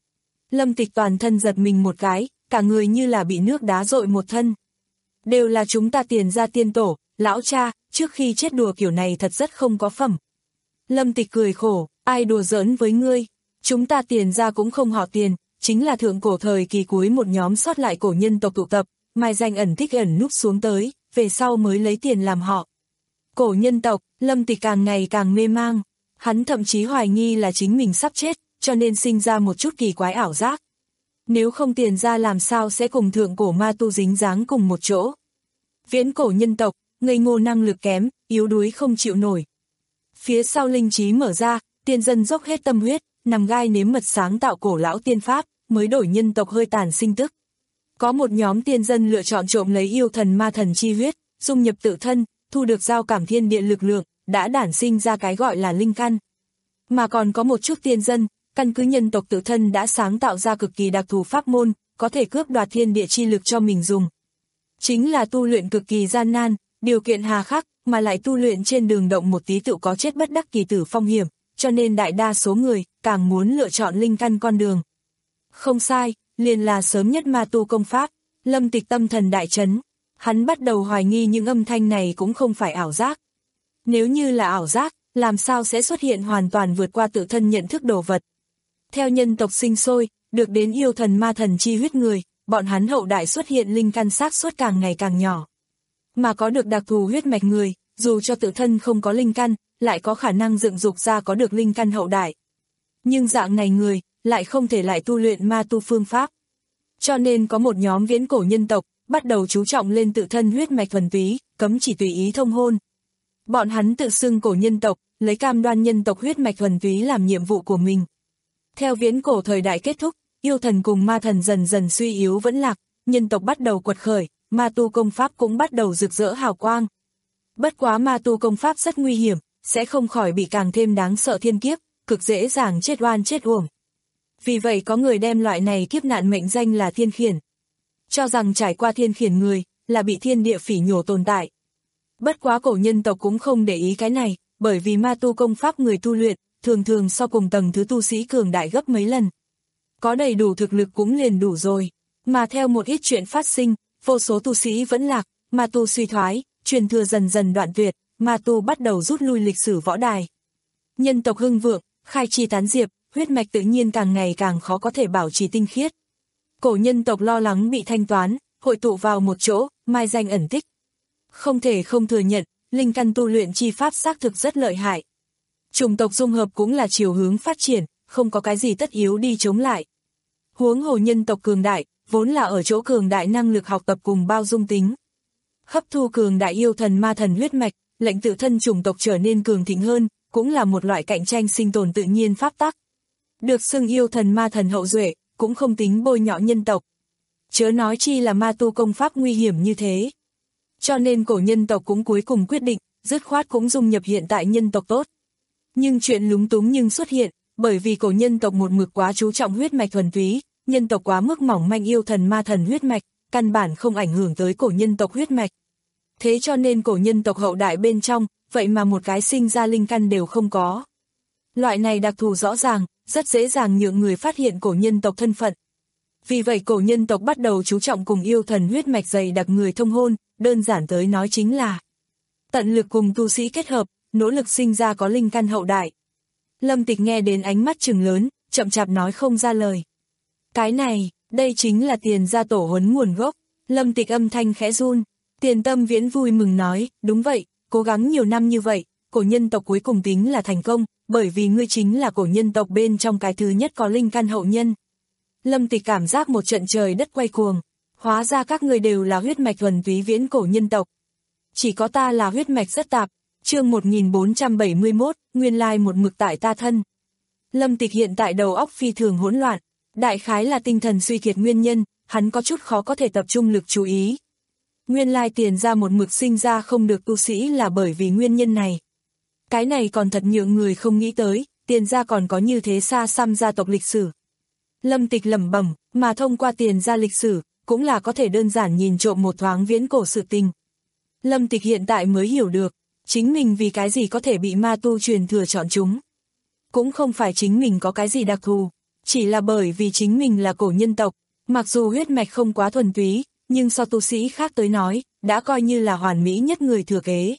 Lâm Tịch toàn thân giật mình một cái, cả người như là bị nước đá dội một thân. Đều là chúng ta Tiền gia tiên tổ, lão cha, trước khi chết đùa kiểu này thật rất không có phẩm. Lâm Tịch cười khổ, ai đùa giỡn với ngươi, chúng ta Tiền gia cũng không họ Tiền, chính là thượng cổ thời kỳ cuối một nhóm sót lại cổ nhân tộc tụ tập, mai danh ẩn tích ẩn núp xuống tới, về sau mới lấy tiền làm họ. Cổ nhân tộc, Lâm Tịch càng ngày càng mê mang, hắn thậm chí hoài nghi là chính mình sắp chết, cho nên sinh ra một chút kỳ quái ảo giác. Nếu không Tiền gia làm sao sẽ cùng thượng cổ ma tu dính dáng cùng một chỗ. Viễn cổ nhân tộc, ngây ngô năng lực kém, yếu đuối không chịu nổi. Phía sau linh trí mở ra, tiên dân dốc hết tâm huyết, nằm gai nếm mật sáng tạo cổ lão tiên pháp, mới đổi nhân tộc hơi tàn sinh tức. Có một nhóm tiên dân lựa chọn trộm lấy yêu thần ma thần chi huyết, dung nhập tự thân, thu được giao cảm thiên địa lực lượng, đã đản sinh ra cái gọi là linh căn. Mà còn có một chút tiên dân, căn cứ nhân tộc tự thân đã sáng tạo ra cực kỳ đặc thù pháp môn, có thể cướp đoạt thiên địa chi lực cho mình dùng. Chính là tu luyện cực kỳ gian nan, điều kiện hà khắc, mà lại tu luyện trên đường động một tí tự có chết bất đắc kỳ tử phong hiểm, cho nên đại đa số người càng muốn lựa chọn linh căn con đường. Không sai, liền là sớm nhất ma tu công pháp. Lâm Tịch tâm thần đại chấn, hắn bắt đầu hoài nghi những âm thanh này cũng không phải ảo giác. Nếu như là ảo giác, làm sao sẽ xuất hiện hoàn toàn vượt qua tự thân nhận thức đồ vật. Theo nhân tộc sinh sôi, được đến yêu thần ma thần chi huyết người, bọn hắn hậu đại xuất hiện linh căn xác suất càng ngày càng nhỏ. Mà có được đặc thù huyết mạch người, dù cho tự thân không có linh căn, lại có khả năng dựng dục ra có được linh căn hậu đại. Nhưng dạng này người, lại không thể lại tu luyện ma tu phương pháp. Cho nên có một nhóm viễn cổ nhân tộc, bắt đầu chú trọng lên tự thân huyết mạch thuần túy, cấm chỉ tùy ý thông hôn. Bọn hắn tự xưng cổ nhân tộc, lấy cam đoan nhân tộc huyết mạch thuần túy làm nhiệm vụ của mình. Theo viễn cổ thời đại kết thúc, yêu thần cùng ma thần dần dần suy yếu vẫn lạc, nhân tộc bắt đầu quật khởi, ma tu công pháp cũng bắt đầu rực rỡ hào quang. Bất quá ma tu công pháp rất nguy hiểm, sẽ không khỏi bị càng thêm đáng sợ thiên kiếp, cực dễ dàng chết oan chết uổng. Vì vậy có người đem loại này kiếp nạn mệnh danh là thiên khiển. Cho rằng trải qua thiên khiển người, là bị thiên địa phỉ nhổ tồn tại. Bất quá cổ nhân tộc cũng không để ý cái này, bởi vì ma tu công pháp người tu luyện, thường thường so cùng tầng thứ tu sĩ cường đại gấp mấy lần. Có đầy đủ thực lực cũng liền đủ rồi. Mà theo một ít chuyện phát sinh, vô số tu sĩ vẫn lạc, ma tu suy thoái, truyền thừa dần dần đoạn tuyệt, ma tu bắt đầu rút lui lịch sử võ đài. Nhân tộc hưng vượng, khai chi tán diệp, huyết mạch tự nhiên càng ngày càng khó có thể bảo trì tinh khiết. Cổ nhân tộc lo lắng bị thanh toán, hội tụ vào một chỗ, mai danh ẩn tích. Không thể không thừa nhận, linh căn tu luyện chi pháp xác thực rất lợi hại. Chủng tộc dung hợp cũng là chiều hướng phát triển, không có cái gì tất yếu đi chống lại. Huống hồ nhân tộc cường đại, vốn là ở chỗ cường đại năng lực học tập cùng bao dung tính. Hấp thu cường đại yêu thần ma thần huyết mạch, lệnh tự thân chủng tộc trở nên cường thịnh hơn, cũng là một loại cạnh tranh sinh tồn tự nhiên pháp tắc. Được xưng yêu thần ma thần hậu duệ, cũng không tính bôi nhọ nhân tộc. Chớ nói chi là ma tu công pháp nguy hiểm như thế. Cho nên cổ nhân tộc cũng cuối cùng quyết định, dứt khoát cũng dung nhập hiện tại nhân tộc tốt. Nhưng chuyện lúng túng nhưng xuất hiện, bởi vì cổ nhân tộc một mực quá chú trọng huyết mạch thuần túy, nhân tộc quá mức mỏng manh yêu thần ma thần huyết mạch, căn bản không ảnh hưởng tới cổ nhân tộc huyết mạch. Thế cho nên cổ nhân tộc hậu đại bên trong, vậy mà một cái sinh ra linh căn đều không có. Loại này đặc thù rõ ràng, rất dễ dàng nhượng người phát hiện cổ nhân tộc thân phận. Vì vậy cổ nhân tộc bắt đầu chú trọng cùng yêu thần huyết mạch dày đặc người thông hôn, đơn giản tới nói chính là tận lực cùng tu sĩ kết hợp, nỗ lực sinh ra có linh căn hậu đại. Lâm Tịch nghe đến ánh mắt trừng lớn, chậm chạp nói không ra lời. Cái này, đây chính là Tiền gia tổ huấn nguồn gốc. Lâm Tịch âm thanh khẽ run. Tiền Tâm Viễn vui mừng nói, đúng vậy, cố gắng nhiều năm như vậy, cổ nhân tộc cuối cùng tính là thành công, bởi vì ngươi chính là cổ nhân tộc bên trong cái thứ nhất có linh căn hậu nhân. Lâm Tịch cảm giác một trận trời đất quay cuồng, hóa ra các ngươi đều là huyết mạch thuần túy viễn cổ nhân tộc. Chỉ có ta là huyết mạch rất tạp. Chương một nghìn bốn trăm bảy mươi mốt, nguyên lai một mực tại ta thân. Lâm Tịch hiện tại đầu óc phi thường hỗn loạn, đại khái là tinh thần suy kiệt nguyên nhân, hắn có chút khó có thể tập trung lực chú ý. Nguyên lai Tiền gia một mực sinh ra không được tu sĩ là bởi vì nguyên nhân này. Cái này còn thật nhượng người không nghĩ tới, Tiền gia còn có như thế xa xăm gia tộc lịch sử. Lâm Tịch lẩm bẩm, mà thông qua Tiền gia lịch sử, cũng là có thể đơn giản nhìn trộm một thoáng viễn cổ sự tình. Lâm Tịch hiện tại mới hiểu được, chính mình vì cái gì có thể bị ma tu truyền thừa chọn chúng. Cũng không phải chính mình có cái gì đặc thù, Chỉ là bởi vì chính mình là cổ nhân tộc, mặc dù huyết mạch không quá thuần túy, nhưng so tu sĩ khác tới nói, đã coi như là hoàn mỹ nhất người thừa kế.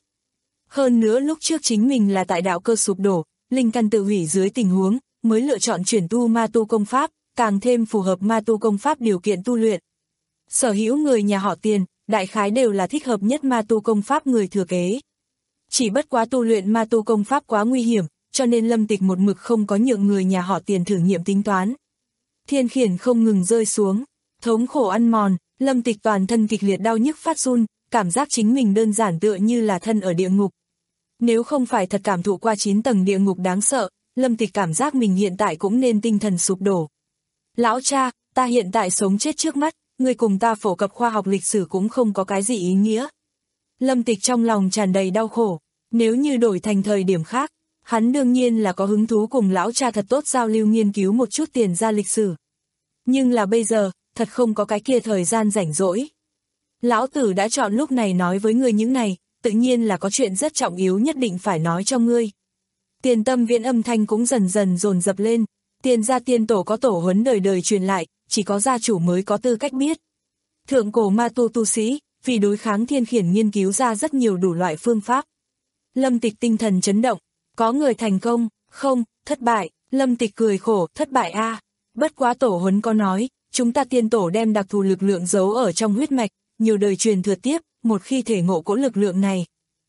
Hơn nữa lúc trước chính mình là tại đạo cơ sụp đổ, linh căn tự hủy dưới tình huống, mới lựa chọn chuyển tu ma tu công pháp, càng thêm phù hợp ma tu công pháp điều kiện tu luyện. Sở hữu người nhà họ Tiền, đại khái đều là thích hợp nhất ma tu công pháp người thừa kế. Chỉ bất quá tu luyện ma tu công pháp quá nguy hiểm, cho nên Lâm Tịch một mực không có nhượng người nhà họ Tiền thử nghiệm tính toán. Thiên khiển không ngừng rơi xuống, thống khổ ăn mòn, Lâm Tịch toàn thân kịch liệt đau nhức phát run, cảm giác chính mình đơn giản tựa như là thân ở địa ngục. Nếu không phải thật cảm thụ qua chín tầng địa ngục đáng sợ, Lâm Tịch cảm giác mình hiện tại cũng nên tinh thần sụp đổ. Lão cha, ta hiện tại sống chết trước mắt, người cùng ta phổ cập khoa học lịch sử cũng không có cái gì ý nghĩa. Lâm Tịch trong lòng tràn đầy đau khổ, nếu như đổi thành thời điểm khác, hắn đương nhiên là có hứng thú cùng lão cha thật tốt giao lưu nghiên cứu một chút tiền ra lịch sử. Nhưng là bây giờ, thật không có cái kia thời gian rảnh rỗi. Lão tử đã chọn lúc này nói với ngươi những này, tự nhiên là có chuyện rất trọng yếu nhất định phải nói cho ngươi. Tiền Tâm Viễn âm thanh cũng dần dần dồn dập lên, Tiền gia tiên tổ có tổ huấn đời đời truyền lại, chỉ có gia chủ mới có tư cách biết. Thượng cổ ma tu tu sĩ, vì đối kháng thiên khiển nghiên cứu ra rất nhiều đủ loại phương pháp. Lâm Tịch tinh thần chấn động, có người thành công, không, thất bại, Lâm Tịch cười khổ, thất bại a. À. Bất quá tổ huấn có nói, chúng ta tiên tổ đem đặc thù lực lượng giấu ở trong huyết mạch, nhiều đời truyền thừa tiếp, một khi thể ngộ cỗ lực lượng này.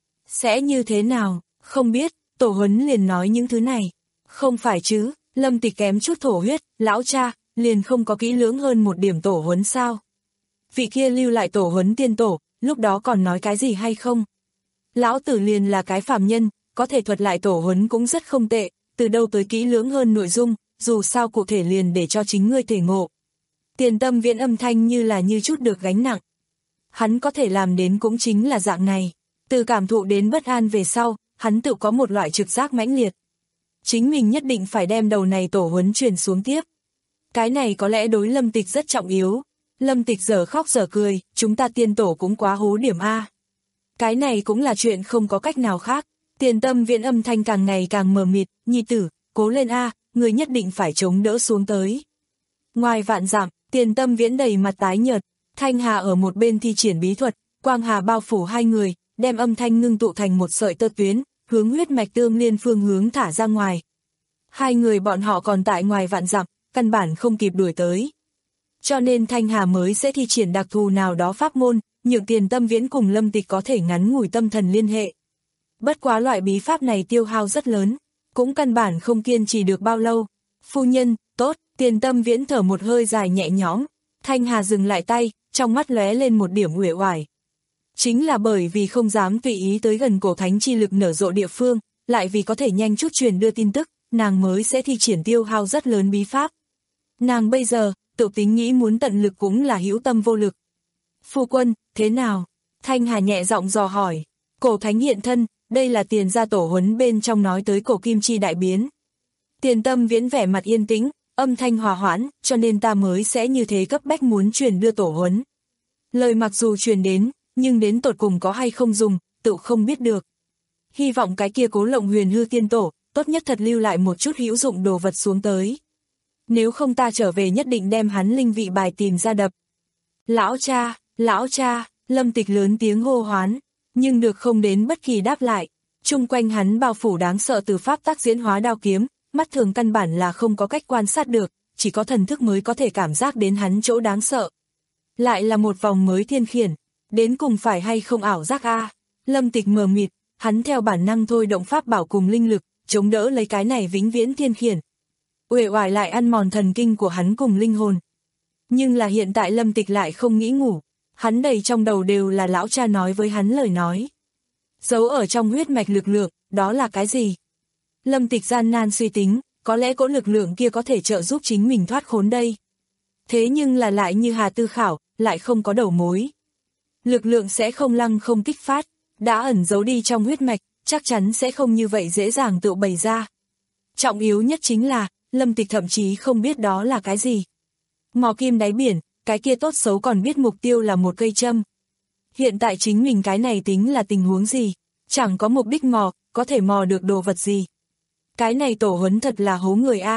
Sẽ như thế nào, không biết, tổ huấn liền nói những thứ này. Không phải chứ, Lâm Tịch kém chút thổ huyết, lão cha, liền không có kỹ lưỡng hơn một điểm tổ huấn sao. Vị kia lưu lại tổ huấn tiên tổ, lúc đó còn nói cái gì hay không? Lão tử liền là cái phàm nhân, có thể thuật lại tổ huấn cũng rất không tệ, từ đâu tới kỹ lưỡng hơn nội dung, dù sao cụ thể liền để cho chính ngươi thể ngộ. Tiền Tâm Viễn âm thanh như là như chút được gánh nặng. Hắn có thể làm đến cũng chính là dạng này, từ cảm thụ đến bất an về sau, hắn tự có một loại trực giác mãnh liệt. Chính mình nhất định phải đem đầu này tổ huấn truyền xuống tiếp. Cái này có lẽ đối Lâm Tịch rất trọng yếu. Lâm Tịch giờ khóc giờ cười, chúng ta tiên tổ cũng quá hố điểm A. Cái này cũng là chuyện không có cách nào khác. Tiền Tâm Viễn âm thanh càng ngày càng mờ mịt, nhi tử, cố lên A, người nhất định phải chống đỡ xuống tới. Ngoài vạn dặm, Tiền Tâm Viễn đầy mặt tái nhợt, Thanh Hà ở một bên thi triển bí thuật, quang hà bao phủ hai người, đem âm thanh ngưng tụ thành một sợi tơ tuyến, hướng huyết mạch tương liên phương hướng thả ra ngoài. Hai người bọn họ còn tại ngoài vạn dặm, căn bản không kịp đuổi tới. Cho nên Thanh Hà mới sẽ thi triển đặc thù nào đó pháp môn, nhượng Tiền Tâm Viễn cùng Lâm Tịch có thể ngắn ngủi tâm thần liên hệ. Bất quá loại bí pháp này tiêu hao rất lớn, cũng căn bản không kiên trì được bao lâu. Phu nhân, tốt, Tiền Tâm Viễn thở một hơi dài nhẹ nhõm, Thanh Hà dừng lại tay, trong mắt lóe lên một điểm uể oải. Chính là bởi vì không dám tùy ý tới gần cổ thánh chi lực nở rộ địa phương, lại vì có thể nhanh chút truyền đưa tin tức, nàng mới sẽ thi triển tiêu hao rất lớn bí pháp. Nàng bây giờ, tự tính nghĩ muốn tận lực cũng là hữu tâm vô lực. Phu quân, thế nào? Thanh Hà nhẹ giọng dò hỏi. Cổ thánh hiện thân, đây là Tiền gia tổ huấn bên trong nói tới cổ kim chi đại biến. Tiền Tâm Viễn vẻ mặt yên tĩnh, âm thanh hòa hoãn, cho nên ta mới sẽ như thế cấp bách muốn truyền đưa tổ huấn. Lời mặc dù truyền đến, nhưng đến tột cùng có hay không dùng, tự không biết được. Hy vọng cái kia Cố Lộng Huyền hư tiên tổ, tốt nhất thật lưu lại một chút hữu dụng đồ vật xuống tới. Nếu không ta trở về nhất định đem hắn linh vị bài tìm ra đập. Lão cha, lão cha, Lâm Tịch lớn tiếng hô hoán, nhưng được không đến bất kỳ đáp lại. Chung quanh hắn bao phủ đáng sợ từ pháp tác diễn hóa đao kiếm, mắt thường căn bản là không có cách quan sát được, chỉ có thần thức mới có thể cảm giác đến hắn chỗ đáng sợ. Lại là một vòng mới thiên khiển, đến cùng phải hay không ảo giác a? Lâm Tịch mờ mịt, hắn theo bản năng thôi động pháp bảo cùng linh lực, chống đỡ lấy cái này vĩnh viễn thiên khiển. Uể oải lại ăn mòn thần kinh của hắn cùng linh hồn. Nhưng là hiện tại Lâm Tịch lại không nghĩ ngủ, hắn đầy trong đầu đều là lão cha nói với hắn lời nói. Giấu ở trong huyết mạch lực lượng, đó là cái gì? Lâm Tịch gian nan suy tính, có lẽ cỗ lực lượng kia có thể trợ giúp chính mình thoát khốn đây. Thế nhưng là lại như Hà Tư Khảo, lại không có đầu mối. Lực lượng sẽ không lăng không kích phát, đã ẩn giấu đi trong huyết mạch, chắc chắn sẽ không như vậy dễ dàng tự bày ra. Trọng yếu nhất chính là, Lâm Tịch thậm chí không biết đó là cái gì. Mò kim đáy biển, cái kia tốt xấu còn biết mục tiêu là một cây châm. Hiện tại chính mình cái này tính là tình huống gì, chẳng có mục đích mò, có thể mò được đồ vật gì. Cái này tổ huấn thật là hố người a.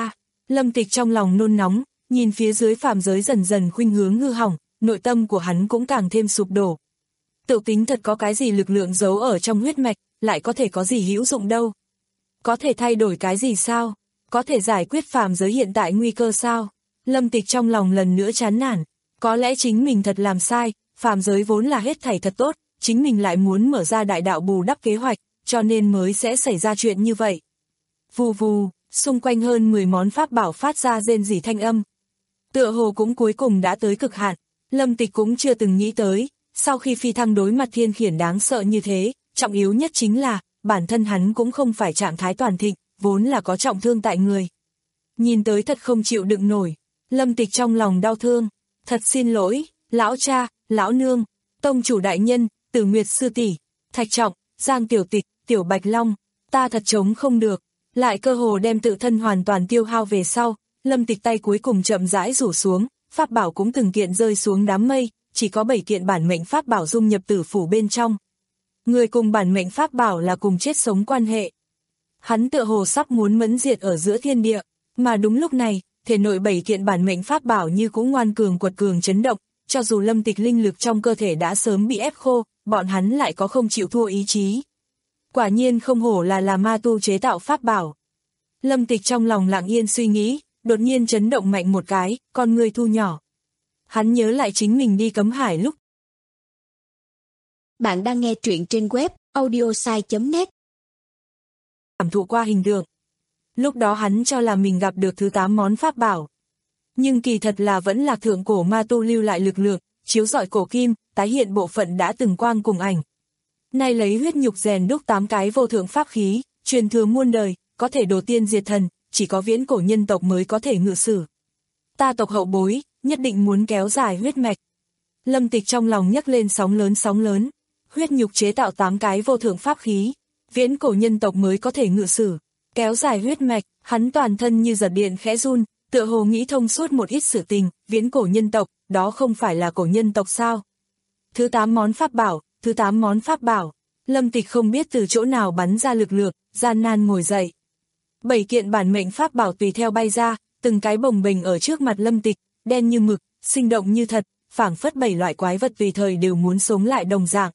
Lâm Tịch trong lòng nôn nóng, nhìn phía dưới phàm giới dần dần khuynh hướng hư hỏng, nội tâm của hắn cũng càng thêm sụp đổ. Tự tính thật có cái gì lực lượng giấu ở trong huyết mạch, lại có thể có gì hữu dụng đâu. Có thể thay đổi cái gì sao? Có thể giải quyết phàm giới hiện tại nguy cơ sao? Lâm Tịch trong lòng lần nữa chán nản. Có lẽ chính mình thật làm sai, phàm giới vốn là hết thảy thật tốt, chính mình lại muốn mở ra đại đạo bù đắp kế hoạch, cho nên mới sẽ xảy ra chuyện như vậy. Vù vù, xung quanh hơn mười món pháp bảo phát ra rên rỉ thanh âm. Tựa hồ cũng cuối cùng đã tới cực hạn, Lâm Tịch cũng chưa từng nghĩ tới, sau khi phi thăng đối mặt thiên khiển đáng sợ như thế, trọng yếu nhất chính là, bản thân hắn cũng không phải trạng thái toàn thịnh, vốn là có trọng thương tại người. Nhìn tới thật không chịu đựng nổi, Lâm Tịch trong lòng đau thương, thật xin lỗi, lão cha, lão nương, tông chủ đại nhân, Tử Nguyệt sư tỷ, Thạch Trọng, Giang Tiểu Tịch, Tiểu Bạch Long, ta thật chống không được, lại cơ hồ đem tự thân hoàn toàn tiêu hao về sau, Lâm Tịch tay cuối cùng chậm rãi rủ xuống, pháp bảo cũng từng kiện rơi xuống đám mây, chỉ có bảy kiện bản mệnh pháp bảo dung nhập tử phủ bên trong. Người cùng bản mệnh pháp bảo là cùng chết sống quan hệ. Hắn tựa hồ sắp muốn mẫn diệt ở giữa thiên địa, mà đúng lúc này, thể nội bảy kiện bản mệnh pháp bảo như cũng ngoan cường quật cường chấn động, cho dù Lâm Tịch linh lực trong cơ thể đã sớm bị ép khô, bọn hắn lại có không chịu thua ý chí. Quả nhiên không hổ là là ma tu chế tạo pháp bảo. Lâm Tịch trong lòng lặng yên suy nghĩ, đột nhiên chấn động mạnh một cái, con người thu nhỏ. Hắn nhớ lại chính mình đi cấm hải lúc. Bạn đang nghe truyện trên web audiosai chấm net. Cảm thụ qua hình tượng. Lúc đó hắn cho là mình gặp được thứ tám món pháp bảo. Nhưng kỳ thật là vẫn là thượng cổ ma tu lưu lại lực lượng, chiếu rọi cổ kim, tái hiện bộ phận đã từng quang cùng ảnh. Nay lấy huyết nhục rèn đúc tám cái vô thượng pháp khí, truyền thừa muôn đời, có thể đồ tiên diệt thần, chỉ có viễn cổ nhân tộc mới có thể ngự sử. Ta tộc hậu bối, nhất định muốn kéo dài huyết mạch. Lâm Tịch trong lòng nhấc lên sóng lớn sóng lớn, huyết nhục chế tạo tám cái vô thượng pháp khí, viễn cổ nhân tộc mới có thể ngự sử, kéo dài huyết mạch, hắn toàn thân như giật điện khẽ run, tựa hồ nghĩ thông suốt một ít sự tình, viễn cổ nhân tộc, đó không phải là cổ nhân tộc sao? Thứ tám món pháp bảo, thứ tám món pháp bảo, Lâm Tịch không biết từ chỗ nào bắn ra lực lượng, gian nan ngồi dậy. Bảy kiện bản mệnh pháp bảo tùy theo bay ra, từng cái bồng bềnh ở trước mặt Lâm Tịch, đen như mực, sinh động như thật, phảng phất bảy loại quái vật tùy thời đều muốn sống lại đồng dạng.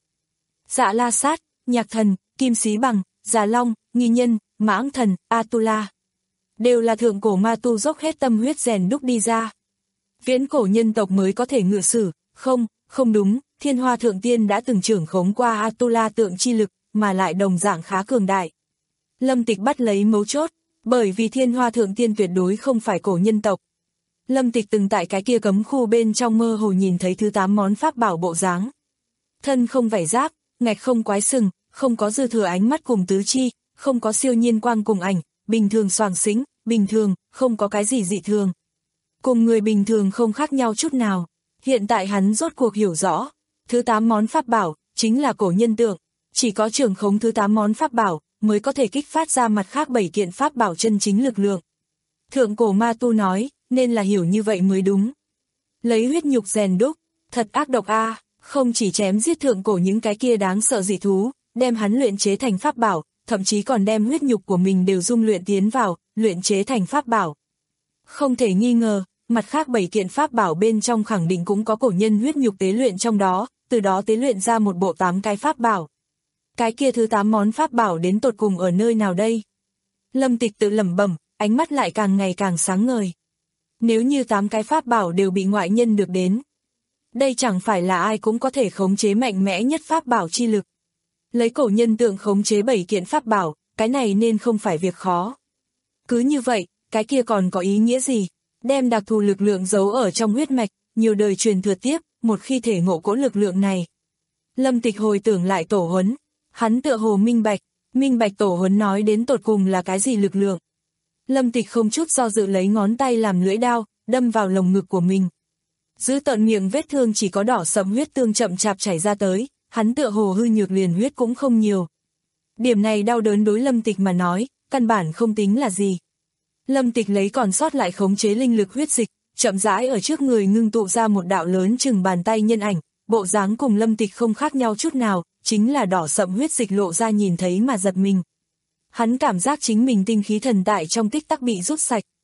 Dạ La Sát, Nhạc Thần, Kim Xí Bằng, Già Long, Nghi Nhân, Mãng Thần, Atula. Đều là thượng cổ ma tu dốc hết tâm huyết rèn đúc đi ra. Viễn cổ nhân tộc mới có thể ngự sử, không, không đúng, Thiên Hoa Thượng Tiên đã từng trưởng khống qua Atula tượng chi lực, mà lại đồng dạng khá cường đại. Lâm Tịch bắt lấy mấu chốt, bởi vì Thiên Hoa Thượng Tiên tuyệt đối không phải cổ nhân tộc. Lâm Tịch từng tại cái kia cấm khu bên trong mơ hồ nhìn thấy thứ tám món pháp bảo bộ dáng. Thân không vảy giáp, ngạch không quái sừng, không có dư thừa ánh mắt cùng tứ chi, không có siêu nhiên quang cùng ảnh, bình thường xoàng xĩnh, bình thường, không có cái gì dị thường. Cùng người bình thường không khác nhau chút nào. Hiện tại hắn rốt cuộc hiểu rõ, thứ tám món pháp bảo, chính là cổ nhân tượng, chỉ có trưởng khống thứ tám món pháp bảo, mới có thể kích phát ra mặt khác bảy kiện pháp bảo chân chính lực lượng. Thượng cổ ma tu nói, nên là hiểu như vậy mới đúng. Lấy huyết nhục rèn đúc, thật ác độc a, à, không chỉ chém giết thượng cổ những cái kia đáng sợ dị thú, đem hắn luyện chế thành pháp bảo, thậm chí còn đem huyết nhục của mình đều dung luyện tiến vào, luyện chế thành pháp bảo. Không thể nghi ngờ, mặt khác bảy kiện pháp bảo bên trong khẳng định cũng có cổ nhân huyết nhục tế luyện trong đó, từ đó tế luyện ra một bộ tám cái pháp bảo. Cái kia thứ tám món pháp bảo đến tột cùng ở nơi nào đây? Lâm Tịch tự lẩm bẩm, ánh mắt lại càng ngày càng sáng ngời. Nếu như tám cái pháp bảo đều bị ngoại nhân được đến, đây chẳng phải là ai cũng có thể khống chế mạnh mẽ nhất pháp bảo chi lực. Lấy cổ nhân tượng khống chế bảy kiện pháp bảo, cái này nên không phải việc khó. Cứ như vậy, cái kia còn có ý nghĩa gì? Đem đặc thù lực lượng giấu ở trong huyết mạch, nhiều đời truyền thừa tiếp, một khi thể ngộ cỗ lực lượng này. Lâm Tịch hồi tưởng lại tổ huấn, hắn tựa hồ minh bạch, minh bạch tổ huấn nói đến tột cùng là cái gì lực lượng. Lâm Tịch không chút do dự lấy ngón tay làm lưỡi đao, đâm vào lồng ngực của mình. Giữ tận miệng vết thương chỉ có đỏ sẫm huyết tương chậm chạp chảy ra tới, hắn tựa hồ hư nhược liền huyết cũng không nhiều. Điểm này đau đớn đối Lâm Tịch mà nói, căn bản không tính là gì. Lâm Tịch lấy còn sót lại khống chế linh lực huyết dịch, chậm rãi ở trước người ngưng tụ ra một đạo lớn chừng bàn tay nhân ảnh, bộ dáng cùng Lâm Tịch không khác nhau chút nào, chính là đỏ sậm huyết dịch lộ ra nhìn thấy mà giật mình. Hắn cảm giác chính mình tinh khí thần tại trong tích tắc bị rút sạch.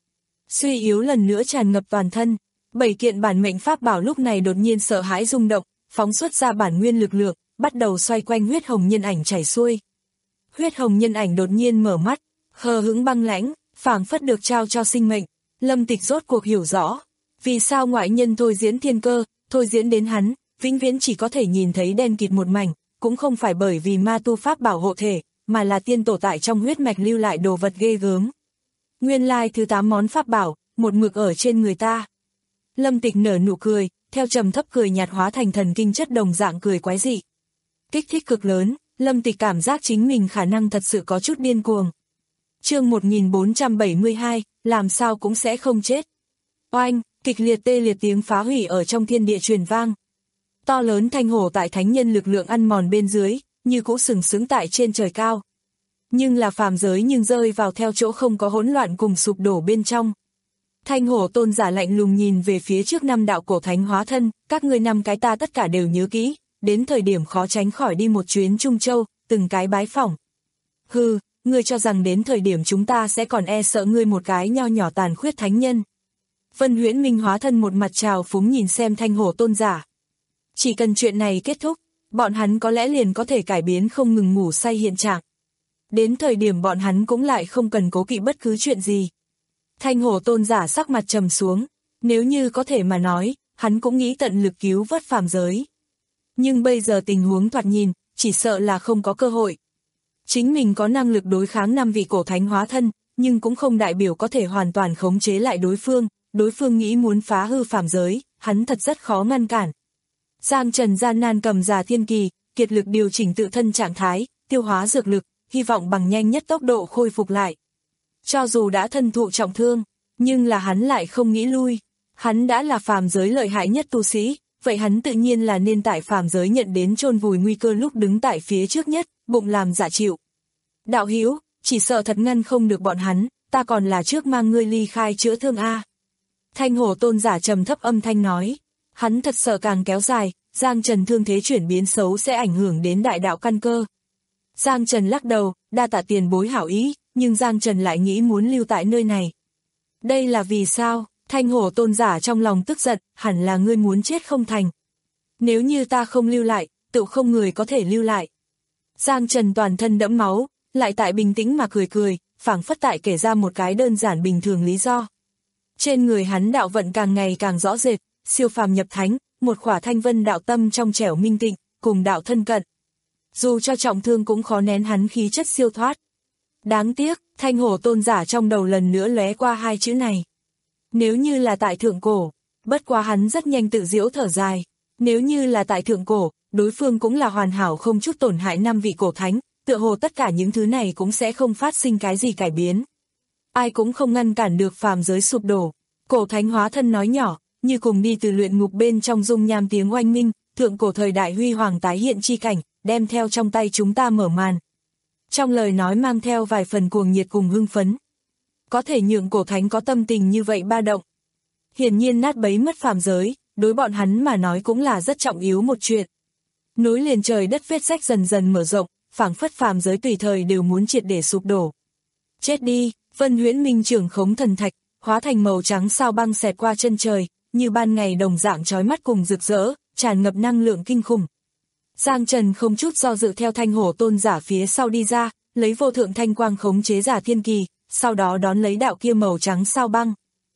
suy yếu lần nữa tràn ngập toàn thân. Bảy kiện bản mệnh pháp bảo lúc này đột nhiên sợ hãi rung động, phóng xuất ra bản nguyên lực lượng, bắt đầu xoay quanh huyết hồng nhân ảnh chảy xuôi. Huyết hồng nhân ảnh đột nhiên mở mắt, hờ hững băng lãnh, phảng phất được trao cho sinh mệnh. Lâm Tịch rốt cuộc hiểu rõ, vì sao ngoại nhân thôi diễn thiên cơ, thôi diễn đến hắn, vĩnh viễn chỉ có thể nhìn thấy đen kịt một mảnh, cũng không phải bởi vì ma tu pháp bảo hộ thể, mà là tiên tổ tại trong huyết mạch lưu lại đồ vật ghê gớm. Nguyên lai thứ tám món pháp bảo, một mực ở trên người ta. Lâm Tịch nở nụ cười, theo trầm thấp cười nhạt hóa thành thần kinh chất đồng dạng cười quái dị. Kích thích cực lớn, Lâm Tịch cảm giác chính mình khả năng thật sự có chút điên cuồng. Chương một nghìn bốn trăm bảy mươi hai, làm sao cũng sẽ không chết. Oanh, kịch liệt tê liệt tiếng phá hủy ở trong thiên địa truyền vang. To lớn thanh hổ tại thánh nhân lực lượng ăn mòn bên dưới, như cũ sừng sững tại trên trời cao. Nhưng là phàm giới nhưng rơi vào theo chỗ không có hỗn loạn cùng sụp đổ bên trong. Thanh hổ tôn giả lạnh lùng nhìn về phía trước năm đạo cổ thánh hóa thân, các ngươi năm cái ta tất cả đều nhớ kỹ, đến thời điểm khó tránh khỏi đi một chuyến Trung Châu, từng cái bái phỏng. Hừ, ngươi cho rằng đến thời điểm chúng ta sẽ còn e sợ ngươi một cái nho nhỏ tàn khuyết thánh nhân. Vân Huyễn Minh hóa thân một mặt trào phúng nhìn xem thanh hổ tôn giả. Chỉ cần chuyện này kết thúc, bọn hắn có lẽ liền có thể cải biến không ngừng ngủ say hiện trạng. Đến thời điểm bọn hắn cũng lại không cần cố kỵ bất cứ chuyện gì. Thanh hổ tôn giả sắc mặt trầm xuống, nếu như có thể mà nói, hắn cũng nghĩ tận lực cứu vớt phàm giới. Nhưng bây giờ tình huống thoạt nhìn, chỉ sợ là không có cơ hội. Chính mình có năng lực đối kháng năm vị cổ thánh hóa thân, nhưng cũng không đại biểu có thể hoàn toàn khống chế lại đối phương, đối phương nghĩ muốn phá hư phàm giới, hắn thật rất khó ngăn cản. Giang Trần gian nan cầm già thiên kỳ, kiệt lực điều chỉnh tự thân trạng thái, tiêu hóa dược lực, hy vọng bằng nhanh nhất tốc độ khôi phục lại. Cho dù đã thân thụ trọng thương, nhưng là hắn lại không nghĩ lui. Hắn đã là phàm giới lợi hại nhất tu sĩ, vậy hắn tự nhiên là nên tại phàm giới nhận đến chôn vùi nguy cơ lúc đứng tại phía trước nhất, bụng làm dạ chịu. Đạo hữu, chỉ sợ thật ngăn không được bọn hắn, ta còn là trước mang ngươi ly khai chữa thương a. Thanh hổ tôn giả trầm thấp âm thanh nói, hắn thật sợ càng kéo dài, Giang Trần thương thế chuyển biến xấu sẽ ảnh hưởng đến đại đạo căn cơ. Giang Trần lắc đầu, đa tạ tiền bối hảo ý, nhưng Giang Trần lại nghĩ muốn lưu tại nơi này. Đây là vì sao? Thanh hổ tôn giả trong lòng tức giận, hẳn là ngươi muốn chết không thành. Nếu như ta không lưu lại, tự không người có thể lưu lại. Giang Trần toàn thân đẫm máu, lại tại bình tĩnh mà cười cười, phảng phất tại kể ra một cái đơn giản bình thường lý do. Trên người hắn đạo vận càng ngày càng rõ rệt, siêu phàm nhập thánh, một khỏa thanh vân đạo tâm trong trẻo minh tịnh, cùng đạo thân cận. Dù cho trọng thương cũng khó nén hắn khí chất siêu thoát. Đáng tiếc, thanh hổ tôn giả trong đầu lần nữa lóe qua hai chữ này. Nếu như là tại thượng cổ, bất quá hắn rất nhanh tự giễu thở dài. Nếu như là tại thượng cổ, đối phương cũng là hoàn hảo không chút tổn hại năm vị cổ thánh, tựa hồ tất cả những thứ này cũng sẽ không phát sinh cái gì cải biến. Ai cũng không ngăn cản được phàm giới sụp đổ. Cổ thánh hóa thân nói nhỏ, như cùng đi từ luyện ngục bên trong dung nham tiếng oanh minh, thượng cổ thời đại huy hoàng tái hiện chi cảnh, đem theo trong tay chúng ta mở màn. Trong lời nói mang theo vài phần cuồng nhiệt cùng hưng phấn. Có thể nhượng cổ thánh có tâm tình như vậy ba động. Hiển nhiên nát bấy mất phàm giới, đối bọn hắn mà nói cũng là rất trọng yếu một chuyện. Nối liền trời đất vết rách dần dần mở rộng, phảng phất phàm giới tùy thời đều muốn triệt để sụp đổ. Chết đi, Vân Huyễn Minh trưởng khống thần thạch, hóa thành màu trắng sao băng xẹt qua chân trời, như ban ngày đồng dạng chói mắt cùng rực rỡ, tràn ngập năng lượng kinh khủng. Giang Trần không chút do dự theo thanh hổ tôn giả phía sau đi ra, lấy vô thượng thanh quang khống chế giả thiên kỳ, sau đó đón lấy đạo kia màu trắng sao băng.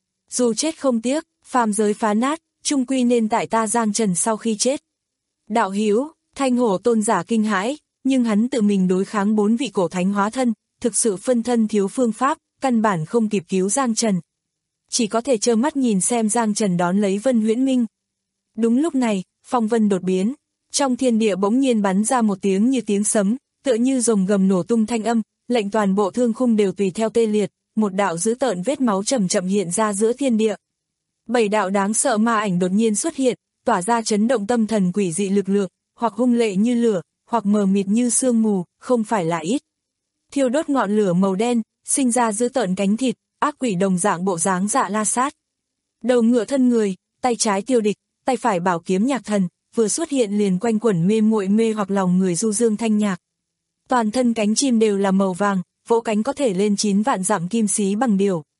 Dù chết không tiếc, phàm giới phá nát, chung quy nên tại ta Giang Trần sau khi chết. Đạo hữu, thanh hổ tôn giả kinh hãi, nhưng hắn tự mình đối kháng bốn vị cổ thánh hóa thân, thực sự phân thân thiếu phương pháp, căn bản không kịp cứu Giang Trần. Chỉ có thể trơ mắt nhìn xem Giang Trần đón lấy Vân Huyễn Minh. Đúng lúc này, phong vân đột biến, trong thiên địa bỗng nhiên bắn ra một tiếng như tiếng sấm, tựa như rồng gầm nổ tung thanh âm, lệnh toàn bộ thương khung đều tùy theo tê liệt, một đạo dữ tợn vết máu chậm chậm hiện ra giữa thiên địa. Bảy đạo đáng sợ ma ảnh đột nhiên xuất hiện, tỏa ra chấn động tâm thần quỷ dị lực lượng, hoặc hung lệ như lửa, hoặc mờ mịt như sương mù, không phải là ít. Thiêu đốt ngọn lửa màu đen, sinh ra dữ tợn cánh thịt, ác quỷ đồng dạng bộ dáng Dạ La Sát. Đầu ngựa thân người, tay trái tiêu địch, tay phải bảo kiếm nhạc thần, vừa xuất hiện liền quanh quẩn mê muội mê hoặc lòng người du dương thanh nhạc. Toàn thân cánh chim đều là màu vàng, vỗ cánh có thể lên chín vạn dặm kim xí bằng điều.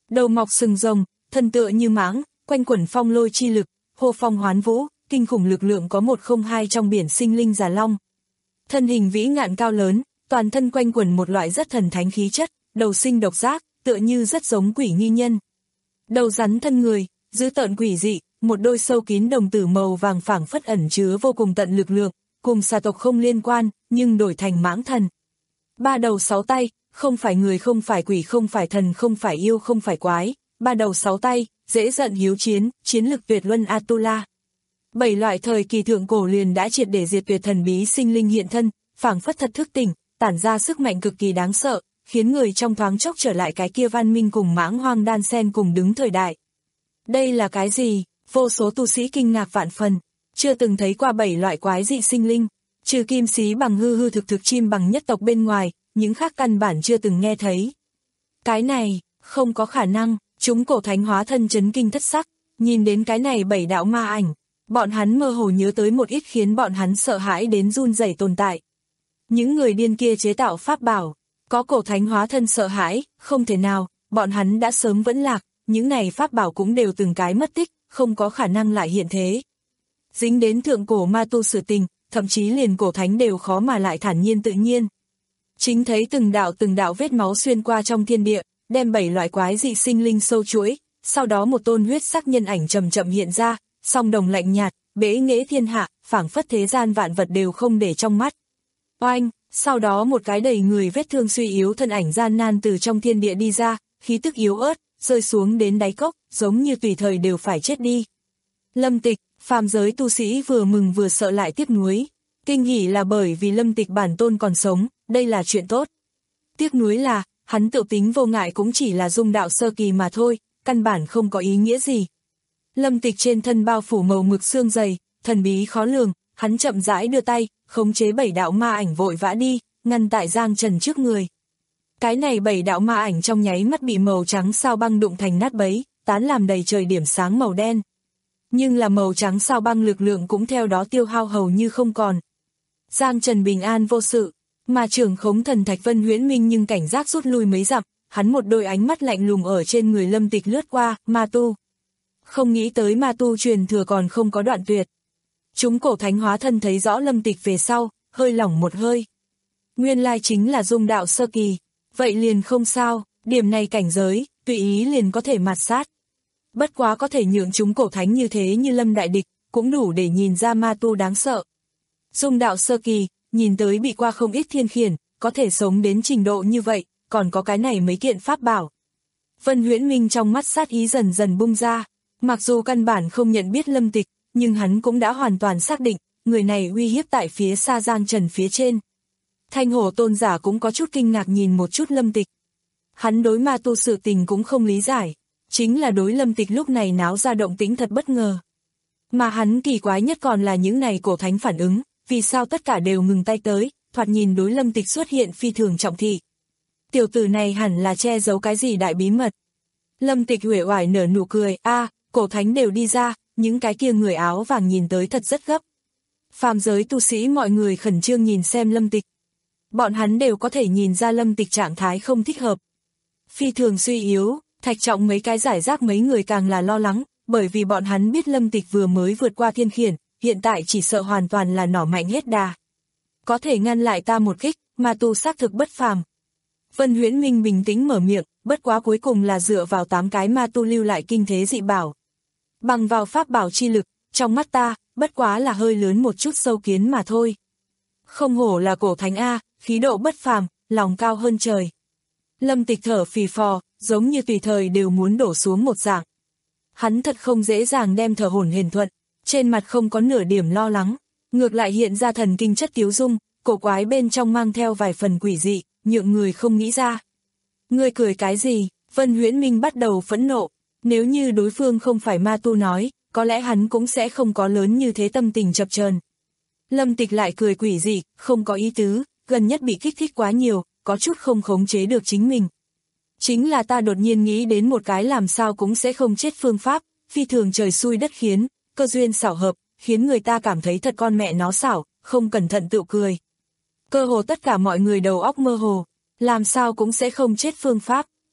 đầu mọc sừng rồng, thân tựa như mãng, quanh quẩn phong lôi chi lực, hô phong hoán vũ, kinh khủng lực lượng có một không hai trong biển sinh linh già long. Thân hình vĩ ngạn cao lớn, toàn thân quanh quẩn một loại rất thần thánh khí chất, đầu sinh độc giác, tựa như rất giống quỷ nghi nhân. Đầu rắn thân người, dữ tợn quỷ dị, một đôi sâu kín đồng tử màu vàng phảng phất ẩn chứa vô cùng tận lực lượng, cùng xà tộc không liên quan, nhưng đổi thành mãng thần. Ba đầu sáu tay, không phải người không phải quỷ không phải thần không phải yêu không phải quái, ba đầu sáu tay, dễ giận hiếu chiến, chiến lực tuyệt luân Atula. Bảy loại thời kỳ thượng cổ liền đã triệt để diệt tuyệt thần bí sinh linh hiện thân, phảng phất thật thức tỉnh, tản ra sức mạnh cực kỳ đáng sợ, khiến người trong thoáng chốc trở lại cái kia văn minh cùng mãng hoang đan sen cùng đứng thời đại. Đây là cái gì? Vô số tu sĩ kinh ngạc vạn phần, chưa từng thấy qua bảy loại quái dị sinh linh, trừ kim xí bằng hư hư thực thực chim bằng nhất tộc bên ngoài, những khác căn bản chưa từng nghe thấy. Cái này, không có khả năng, chúng cổ thánh hóa thân chấn kinh thất sắc, nhìn đến cái này bảy đạo ma ảnh, bọn hắn mơ hồ nhớ tới một ít khiến bọn hắn sợ hãi đến run rẩy tồn tại. Những người điên kia chế tạo pháp bảo, có cổ thánh hóa thân sợ hãi, không thể nào, bọn hắn đã sớm vẫn lạc, những này pháp bảo cũng đều từng cái mất tích, không có khả năng lại hiện thế. Dính đến thượng cổ ma tu sự tình, thậm chí liền cổ thánh đều khó mà lại thản nhiên tự nhiên. Chính thấy từng đạo từng đạo vết máu xuyên qua trong thiên địa, đem bảy loại quái dị sinh linh sâu chuỗi, sau đó một tôn huyết sắc nhân ảnh chậm chậm hiện ra, song đồng lạnh nhạt, bế nghệ thiên hạ, phảng phất thế gian vạn vật đều không để trong mắt. Oanh, sau đó một cái đầy người vết thương suy yếu thân ảnh gian nan từ trong thiên địa đi ra, khí tức yếu ớt, rơi xuống đến đáy cốc, giống như tùy thời đều phải chết đi. Lâm Tịch, phàm giới tu sĩ vừa mừng vừa sợ lại tiếc nuối. Kinh hỉ là bởi vì Lâm Tịch bản tôn còn sống, đây là chuyện tốt. Tiếc nuối là, hắn tự tính vô ngại cũng chỉ là dung đạo sơ kỳ mà thôi, căn bản không có ý nghĩa gì. Lâm Tịch trên thân bao phủ màu mực xương dày, thần bí khó lường, hắn chậm rãi đưa tay, khống chế bảy đạo ma ảnh vội vã đi, ngăn tại Giang Trần trước người. Cái này bảy đạo ma ảnh trong nháy mắt bị màu trắng sao băng đụng thành nát bấy, tán làm đầy trời điểm sáng màu đen. Nhưng là màu trắng sao băng lực lượng cũng theo đó tiêu hao hầu như không còn. Giang Trần bình an vô sự, mà trưởng khống thần Thạch Vân Huyễn Minh nhưng cảnh giác rút lui mấy dặm, hắn một đôi ánh mắt lạnh lùng ở trên người Lâm Tịch lướt qua, ma tu. Không nghĩ tới ma tu truyền thừa còn không có đoạn tuyệt. Chúng cổ thánh hóa thân thấy rõ Lâm Tịch về sau, hơi lỏng một hơi. Nguyên lai chính là dung đạo sơ kỳ, vậy liền không sao, điểm này cảnh giới, tùy ý liền có thể mạt sát. Bất quá có thể nhượng chúng cổ thánh như thế như Lâm đại địch, cũng đủ để nhìn ra ma tu đáng sợ. Dung đạo sơ kỳ, nhìn tới bị qua không ít thiên khiển, có thể sống đến trình độ như vậy, còn có cái này mấy kiện pháp bảo. Vân Huyễn Minh trong mắt sát ý dần dần bung ra, mặc dù căn bản không nhận biết Lâm Tịch, nhưng hắn cũng đã hoàn toàn xác định, người này uy hiếp tại phía xa Giang Trần phía trên. Thanh Hổ tôn giả cũng có chút kinh ngạc nhìn một chút Lâm Tịch. Hắn đối ma tu sự tình cũng không lý giải, chính là đối Lâm Tịch lúc này náo ra động tĩnh thật bất ngờ. Mà hắn kỳ quái nhất còn là những này cổ thánh phản ứng, vì sao tất cả đều ngừng tay tới, thoạt nhìn đối Lâm Tịch xuất hiện phi thường trọng thị. Tiểu tử này hẳn là che giấu cái gì đại bí mật. Lâm Tịch uể oải nở nụ cười, a, à, cổ thánh đều đi ra, những cái kia người áo vàng nhìn tới thật rất gấp. Phàm giới tu sĩ mọi người khẩn trương nhìn xem Lâm Tịch. Bọn hắn đều có thể nhìn ra Lâm Tịch trạng thái không thích hợp. Phi thường suy yếu, Thạch Trọng mấy cái giải rác mấy người càng là lo lắng, bởi vì bọn hắn biết Lâm Tịch vừa mới vượt qua thiên khiển, hiện tại chỉ sợ hoàn toàn là nỏ mạnh hết đà. Có thể ngăn lại ta một kích, mà tu xác thực bất phàm. Vân Huyễn Minh bình tĩnh mở miệng, bất quá cuối cùng là dựa vào tám cái ma tu lưu lại kinh thế dị bảo. Bằng vào pháp bảo chi lực, trong mắt ta, bất quá là hơi lớn một chút sâu kiến mà thôi. Không hổ là cổ thánh A, khí độ bất phàm, lòng cao hơn trời. Lâm Tịch thở phì phò, giống như tùy thời đều muốn đổ xuống một dạng. Hắn thật không dễ dàng đem thở hổn hển thuận, trên mặt không có nửa điểm lo lắng, ngược lại hiện ra thần kinh chất tiếu dung, cổ quái bên trong mang theo vài phần quỷ dị, nhượng người không nghĩ ra. Ngươi cười cái gì? Vân Huyễn Minh bắt đầu phẫn nộ, nếu như đối phương không phải ma tu nói, có lẽ hắn cũng sẽ không có lớn như thế tâm tình chập chờn. Lâm Tịch lại cười quỷ dị, không có ý tứ, gần nhất bị kích thích quá nhiều, có chút không khống chế được chính mình. Chính là ta đột nhiên nghĩ đến một cái làm sao cũng sẽ không chết phương pháp, phi thường trời xui đất khiến, cơ duyên xảo hợp, khiến người ta cảm thấy thật con mẹ nó xảo, không cẩn thận tự cười. Cơ hồ tất cả mọi người đầu óc mơ hồ, làm sao cũng sẽ không chết phương pháp,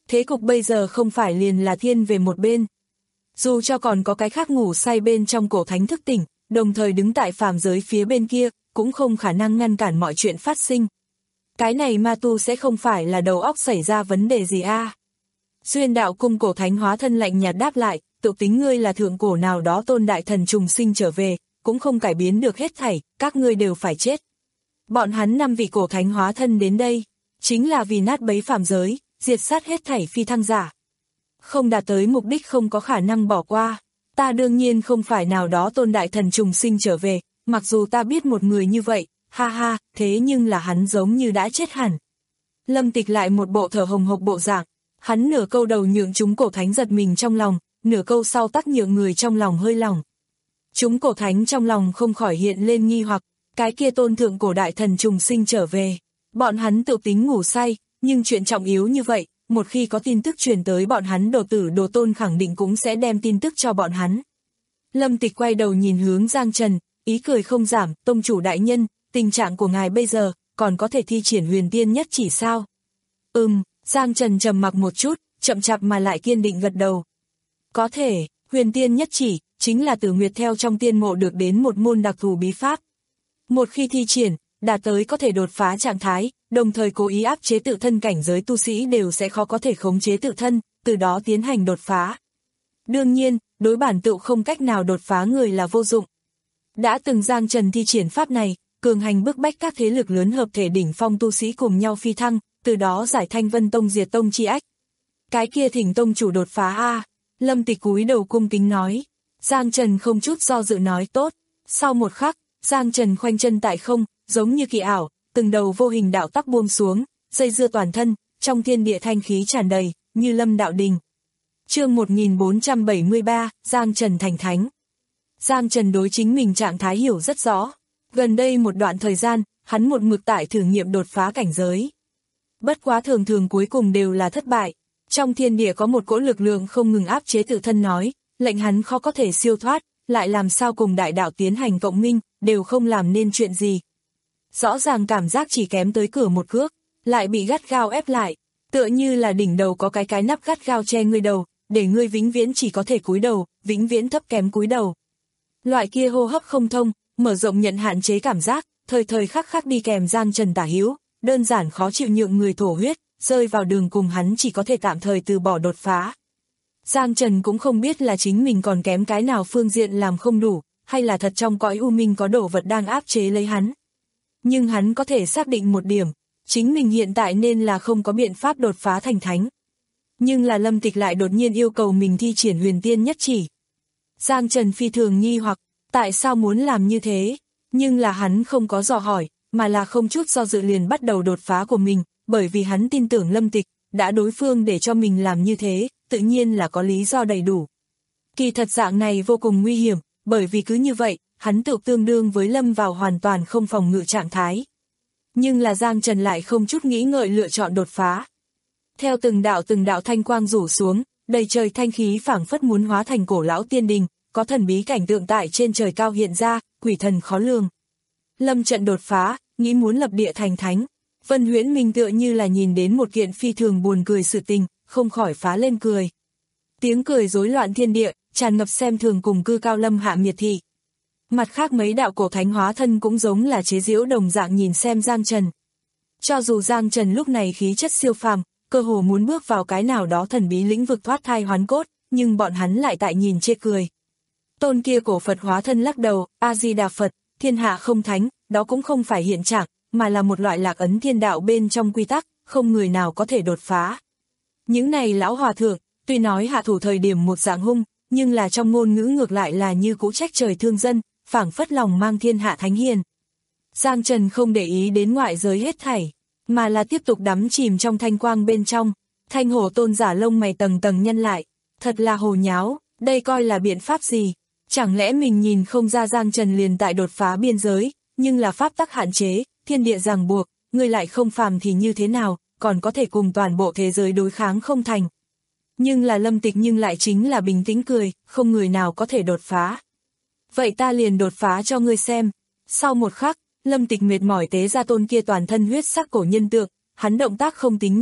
Thế cục bây giờ không phải liền là thiên về một bên. Dù cho còn có cái khác ngủ say bên trong cổ thánh thức tỉnh, đồng thời đứng tại phàm giới phía bên kia, cũng không khả năng ngăn cản mọi chuyện phát sinh. Cái này ma tu sẽ không phải là đầu óc xảy ra vấn đề gì a? À? Duyên đạo cung cổ thánh hóa thân lạnh nhạt đáp lại, tự tính ngươi là thượng cổ nào đó tôn đại thần trùng sinh trở về, cũng không cải biến được hết thảy, các ngươi đều phải chết. Bọn hắn năm vị cổ thánh hóa thân đến đây, chính là vì nát bấy phàm giới, diệt sát hết thảy phi thăng giả. Không đạt tới mục đích không có khả năng bỏ qua. Ta đương nhiên không phải nào đó tôn đại thần trùng sinh trở về, mặc dù ta biết một người như vậy, ha ha, thế nhưng là hắn giống như đã chết hẳn. Lâm Tịch lại một bộ thở hồng hộc bộ dạng, hắn nửa câu đầu nhượng chúng cổ thánh giật mình trong lòng, nửa câu sau tắc nhượng người trong lòng hơi lòng. Chúng cổ thánh trong lòng không khỏi hiện lên nghi hoặc, cái kia tôn thượng cổ đại thần trùng sinh trở về. Bọn hắn tự tính ngủ say, nhưng chuyện trọng yếu như vậy, một khi có tin tức truyền tới bọn hắn đồ tử đồ tôn khẳng định cũng sẽ đem tin tức cho bọn hắn. Lâm Tịch quay đầu nhìn hướng Giang Trần, ý cười không giảm, tông chủ đại nhân, tình trạng của ngài bây giờ, còn có thể thi triển huyền tiên nhất chỉ sao? Ừm, Giang Trần trầm mặc một chút, chậm chạp mà lại kiên định gật đầu. Có thể, huyền tiên nhất chỉ, chính là Tử Nguyệt theo trong tiên mộ được đến một môn đặc thù bí pháp. Một khi thi triển, đạt tới có thể đột phá trạng thái, đồng thời cố ý áp chế tự thân cảnh giới tu sĩ đều sẽ khó có thể khống chế tự thân, từ đó tiến hành đột phá. Đương nhiên, đối bản tự không cách nào đột phá người là vô dụng. Đã từng Giang Trần thi triển pháp này, cường hành bức bách các thế lực lớn hợp thể đỉnh phong tu sĩ cùng nhau phi thăng, từ đó giải Thanh Vân Tông diệt tông chi ách. Cái kia thỉnh tông chủ đột phá a. Lâm Tịch cúi đầu cung kính nói. Giang Trần không chút do dự nói tốt. Sau một khắc, Giang Trần khoanh chân tại không, giống như kỳ ảo, từng đầu vô hình đạo tắc buông xuống, dây dưa toàn thân, trong thiên địa thanh khí tràn đầy, như lâm đạo đình. Chương một nghìn bốn trăm bảy mươi ba, Giang Trần thành thánh. Giang Trần đối chính mình trạng thái hiểu rất rõ. Gần đây một đoạn thời gian, hắn một mực tại thử nghiệm đột phá cảnh giới. Bất quá thường thường cuối cùng đều là thất bại. Trong thiên địa có một cỗ lực lượng không ngừng áp chế tự thân nói, lệnh hắn khó có thể siêu thoát, lại làm sao cùng đại đạo tiến hành cộng minh, đều không làm nên chuyện gì. Rõ ràng cảm giác chỉ kém tới cửa một cước, lại bị gắt gao ép lại, tựa như là đỉnh đầu có cái cái nắp gắt gao che ngươi đầu, để ngươi vĩnh viễn chỉ có thể cúi đầu, vĩnh viễn thấp kém cúi đầu. Loại kia hô hấp không thông, mở rộng nhận hạn chế cảm giác, thời thời khắc khắc đi kèm Giang Trần tả hữu, đơn giản khó chịu nhượng người thổ huyết, rơi vào đường cùng hắn chỉ có thể tạm thời từ bỏ đột phá. Giang Trần cũng không biết là chính mình còn kém cái nào phương diện làm không đủ, hay là thật trong cõi u minh có đồ vật đang áp chế lấy hắn. Nhưng hắn có thể xác định một điểm, chính mình hiện tại nên là không có biện pháp đột phá thành thánh. Nhưng là Lâm Tịch lại đột nhiên yêu cầu mình thi triển huyền tiên nhất chỉ. Giang Trần phi thường nghi hoặc, tại sao muốn làm như thế, nhưng là hắn không có dò hỏi, mà là không chút do dự liền bắt đầu đột phá của mình, bởi vì hắn tin tưởng Lâm Tịch, đã đối phương để cho mình làm như thế, tự nhiên là có lý do đầy đủ. Kỳ thật dạng này vô cùng nguy hiểm, bởi vì cứ như vậy, hắn tự tương đương với lâm vào hoàn toàn không phòng ngự trạng thái. Nhưng là Giang Trần lại không chút nghĩ ngợi lựa chọn đột phá. Theo từng đạo từng đạo thanh quang rủ xuống, đầy trời thanh khí phảng phất muốn hóa thành cổ lão tiên đình, có thần bí cảnh tượng tại trên trời cao hiện ra, quỷ thần khó lường. Lâm trận đột phá, nghĩ muốn lập địa thành thánh. Vân Huyễn Minh tựa như là nhìn đến một kiện phi thường buồn cười sự tình, không khỏi phá lên cười. Tiếng cười rối loạn thiên địa, tràn ngập xem thường cùng cư cao lâm hạ miệt thị. Mặt khác mấy đạo cổ thánh hóa thân cũng giống là chế giễu đồng dạng nhìn xem Giang Trần. Cho dù Giang Trần lúc này khí chất siêu phàm, cơ hồ muốn bước vào cái nào đó thần bí lĩnh vực thoát thai hoán cốt, nhưng bọn hắn lại tại nhìn chê cười. Tôn kia cổ Phật hóa thân lắc đầu, A-di-đà Phật, thiên hạ không thánh, đó cũng không phải hiện trạng, mà là một loại lạc ấn thiên đạo bên trong quy tắc, không người nào có thể đột phá. Những này lão hòa thượng, tuy nói hạ thủ thời điểm một dạng hung, nhưng là trong ngôn ngữ ngược lại là như cũ trách trời thương dân, phảng phất lòng mang thiên hạ thánh hiền. Giang Trần không để ý đến ngoại giới hết thảy, mà là tiếp tục đắm chìm trong thanh quang bên trong. Thanh hổ tôn giả lông mày tầng tầng nhăn lại, thật là hồ nháo, đây coi là biện pháp gì? Chẳng lẽ mình nhìn không ra Giang Trần liền tại đột phá biên giới, nhưng là pháp tắc hạn chế, thiên địa ràng buộc, người lại không phàm thì như thế nào, còn có thể cùng toàn bộ thế giới đối kháng không thành. Nhưng là Lâm Tịch nhưng lại chính là bình tĩnh cười, không người nào có thể đột phá. Vậy ta liền đột phá cho ngươi xem. Sau một khắc, Lâm Tịch mệt mỏi tế ra tôn kia toàn thân huyết sắc cổ nhân tượng, hắn động tác không tính nhanh,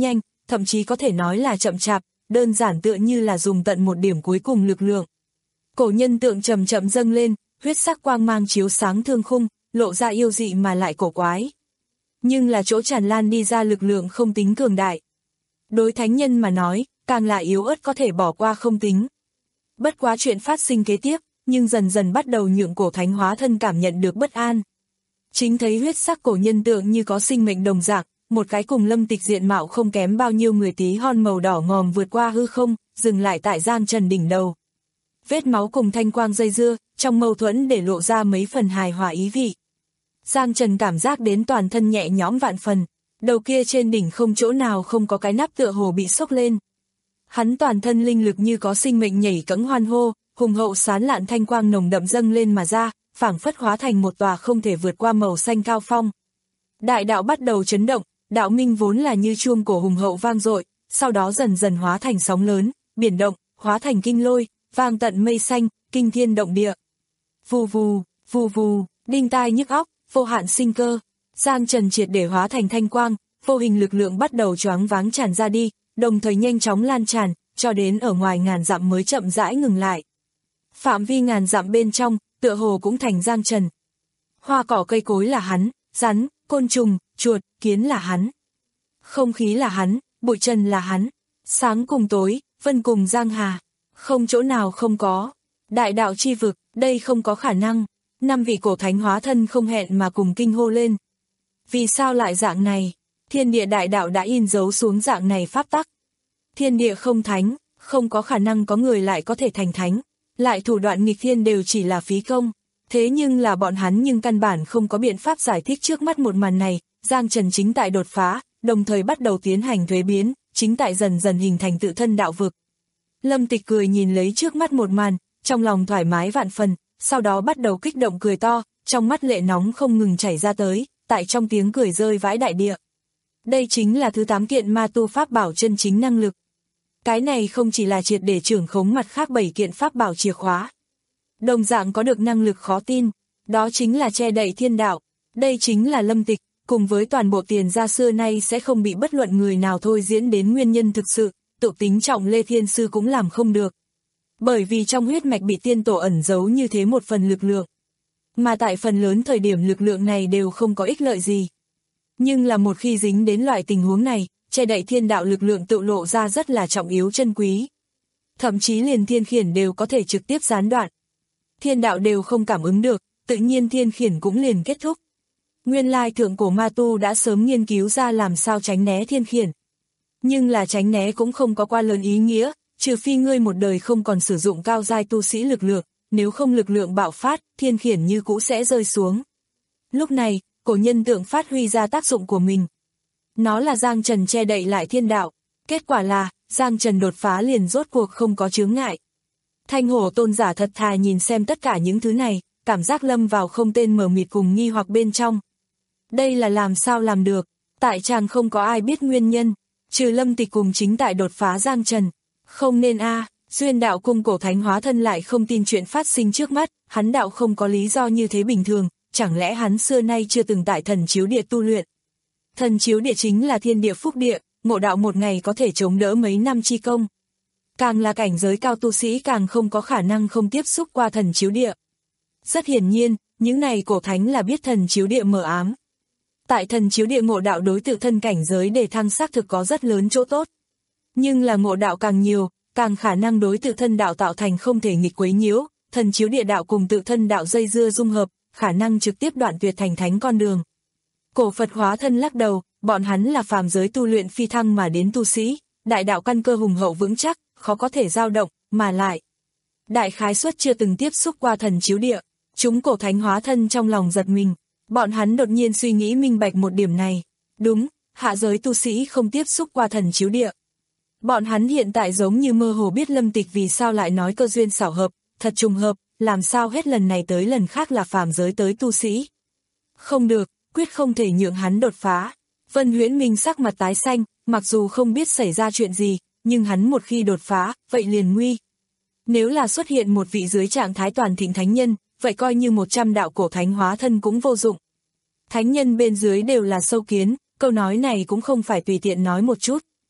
thậm chí có thể nói là chậm chạp, đơn giản tựa như là dùng tận một điểm cuối cùng lực lượng. Cổ nhân tượng chậm chậm dâng lên, huyết sắc quang mang chiếu sáng thương khung, lộ ra yêu dị mà lại cổ quái. Nhưng là chỗ tràn lan đi ra lực lượng không tính cường đại. Đối thánh nhân mà nói, càng là yếu ớt có thể bỏ qua không tính. Bất quá chuyện phát sinh kế tiếp, nhưng dần dần bắt đầu nhượng cổ thánh hóa thân cảm nhận được bất an. Chính thấy huyết sắc cổ nhân tượng như có sinh mệnh đồng dạng, một cái cùng Lâm Tịch diện mạo không kém bao nhiêu người tí hon màu đỏ ngòm vượt qua hư không, dừng lại tại Giang Trần đỉnh đầu. Vết máu cùng thanh quang dây dưa, trong mâu thuẫn để lộ ra mấy phần hài hòa ý vị. Giang Trần cảm giác đến toàn thân nhẹ nhõm vạn phần, đầu kia trên đỉnh không chỗ nào không có cái nắp tựa hồ bị sốc lên. Hắn toàn thân linh lực như có sinh mệnh nhảy cẫng hoan hô, hùng hậu sán lạn thanh quang nồng đậm dâng lên mà ra, phảng phất hóa thành một tòa không thể vượt qua màu xanh cao phong. Đại đạo bắt đầu chấn động, đạo minh vốn là như chuông cổ hùng hậu vang dội, sau đó dần dần hóa thành sóng lớn, biển động, hóa thành kinh lôi, vang tận mây xanh, kinh thiên động địa. Vù vù, vù vù, đinh tai nhức óc, vô hạn sinh cơ. Giang Trần triệt để hóa thành thanh quang, vô hình lực lượng bắt đầu choáng váng tràn ra đi, đồng thời nhanh chóng lan tràn, cho đến ở ngoài ngàn dặm mới chậm rãi ngừng lại. Phạm vi ngàn dặm bên trong, tựa hồ cũng thành Giang Trần. Hoa cỏ cây cối là hắn, rắn, côn trùng, chuột, kiến là hắn. Không khí là hắn, bụi trần là hắn. Sáng cùng tối, vân cùng giang hà. Không chỗ nào không có. Đại đạo chi vực, đây không có khả năng. Năm vị cổ thánh hóa thân không hẹn mà cùng kinh hô lên. Vì sao lại dạng này? Thiên địa đại đạo đã in dấu xuống dạng này pháp tắc. Thiên địa không thánh, không có khả năng có người lại có thể thành thánh. Lại thủ đoạn nghịch thiên đều chỉ là phí công. Thế nhưng là bọn hắn nhưng căn bản không có biện pháp giải thích trước mắt một màn này. Giang Trần chính tại đột phá, đồng thời bắt đầu tiến hành thuế biến, chính tại dần dần hình thành tự thân đạo vực. Lâm Tịch cười nhìn lấy trước mắt một màn, trong lòng thoải mái vạn phần, sau đó bắt đầu kích động cười to, trong mắt lệ nóng không ngừng chảy ra tới, tại trong tiếng cười rơi vãi đại địa. Đây chính là thứ tám kiện ma tu pháp bảo chân chính năng lực. Cái này không chỉ là triệt để trưởng khống mặt khác bảy kiện pháp bảo chìa khóa. Đồng dạng có được năng lực khó tin, đó chính là che đậy thiên đạo. Đây chính là Lâm Tịch, cùng với toàn bộ Tiền gia xưa nay sẽ không bị bất luận người nào thôi diễn đến nguyên nhân thực sự, tự tính trọng Lê Thiên Sư cũng làm không được. Bởi vì trong huyết mạch bị tiên tổ ẩn giấu như thế một phần lực lượng. Mà tại phần lớn thời điểm lực lượng này đều không có ích lợi gì. Nhưng là một khi dính đến loại tình huống này, che đậy thiên đạo lực lượng tự lộ ra rất là trọng yếu chân quý. Thậm chí liền thiên khiển đều có thể trực tiếp gián đoạn. Thiên đạo đều không cảm ứng được, tự nhiên thiên khiển cũng liền kết thúc. Nguyên lai thượng cổ ma tu đã sớm nghiên cứu ra làm sao tránh né thiên khiển. Nhưng là tránh né cũng không có qua lớn ý nghĩa, trừ phi ngươi một đời không còn sử dụng cao giai tu sĩ lực lượng, nếu không lực lượng bạo phát, thiên khiển như cũ sẽ rơi xuống. Lúc này, cổ nhân tượng phát huy ra tác dụng của mình. Nó là Giang Trần che đậy lại thiên đạo, kết quả là, Giang Trần đột phá liền rốt cuộc không có chướng ngại. Thanh hổ tôn giả thật thà nhìn xem tất cả những thứ này, cảm giác lâm vào không tên mờ mịt cùng nghi hoặc bên trong. Đây là làm sao làm được, tại chàng không có ai biết nguyên nhân, trừ Lâm Tịch cùng chính tại đột phá Giang Trần. Không nên a à, duyên đạo cung cổ thánh hóa thân lại không tin chuyện phát sinh trước mắt, hắn đạo không có lý do như thế bình thường, chẳng lẽ hắn xưa nay chưa từng tại thần chiếu địa tu luyện. Thần chiếu địa chính là thiên địa phúc địa, ngộ đạo một ngày có thể chống đỡ mấy năm chi công. Càng là cảnh giới cao tu sĩ càng không có khả năng không tiếp xúc qua thần chiếu địa. Rất hiển nhiên, những này cổ thánh là biết thần chiếu địa mờ ám. Tại thần chiếu địa ngộ đạo đối tự thân cảnh giới để thăng xác thực có rất lớn chỗ tốt. Nhưng là ngộ đạo càng nhiều, càng khả năng đối tự thân đạo tạo thành không thể nghịch quấy nhiễu, thần chiếu địa đạo cùng tự thân đạo dây dưa dung hợp, khả năng trực tiếp đoạn tuyệt thành thánh con đường. Cổ Phật hóa thân lắc đầu, bọn hắn là phàm giới tu luyện phi thăng mà đến tu sĩ, đại đạo căn cơ hùng hậu vững chắc, khó có thể dao động, mà lại. Đại khái suất chưa từng tiếp xúc qua thần chiếu địa, chúng cổ thánh hóa thân trong lòng giật mình, bọn hắn đột nhiên suy nghĩ minh bạch một điểm này. Đúng, hạ giới tu sĩ không tiếp xúc qua thần chiếu địa. Bọn hắn hiện tại giống như mơ hồ biết Lâm Tịch vì sao lại nói cơ duyên xảo hợp, thật trùng hợp, làm sao hết lần này tới lần khác là phàm giới tới tu sĩ. Không được, quyết không thể nhượng hắn đột phá. Vân Huyễn Minh sắc mặt tái xanh, mặc dù không biết xảy ra chuyện gì, nhưng hắn một khi đột phá, vậy liền nguy. Nếu là xuất hiện một vị dưới trạng thái toàn thịnh thánh nhân, vậy coi như một trăm đạo cổ thánh hóa thân cũng vô dụng. Thánh nhân bên dưới đều là sâu kiến, câu nói này cũng không phải tùy tiện nói một chút.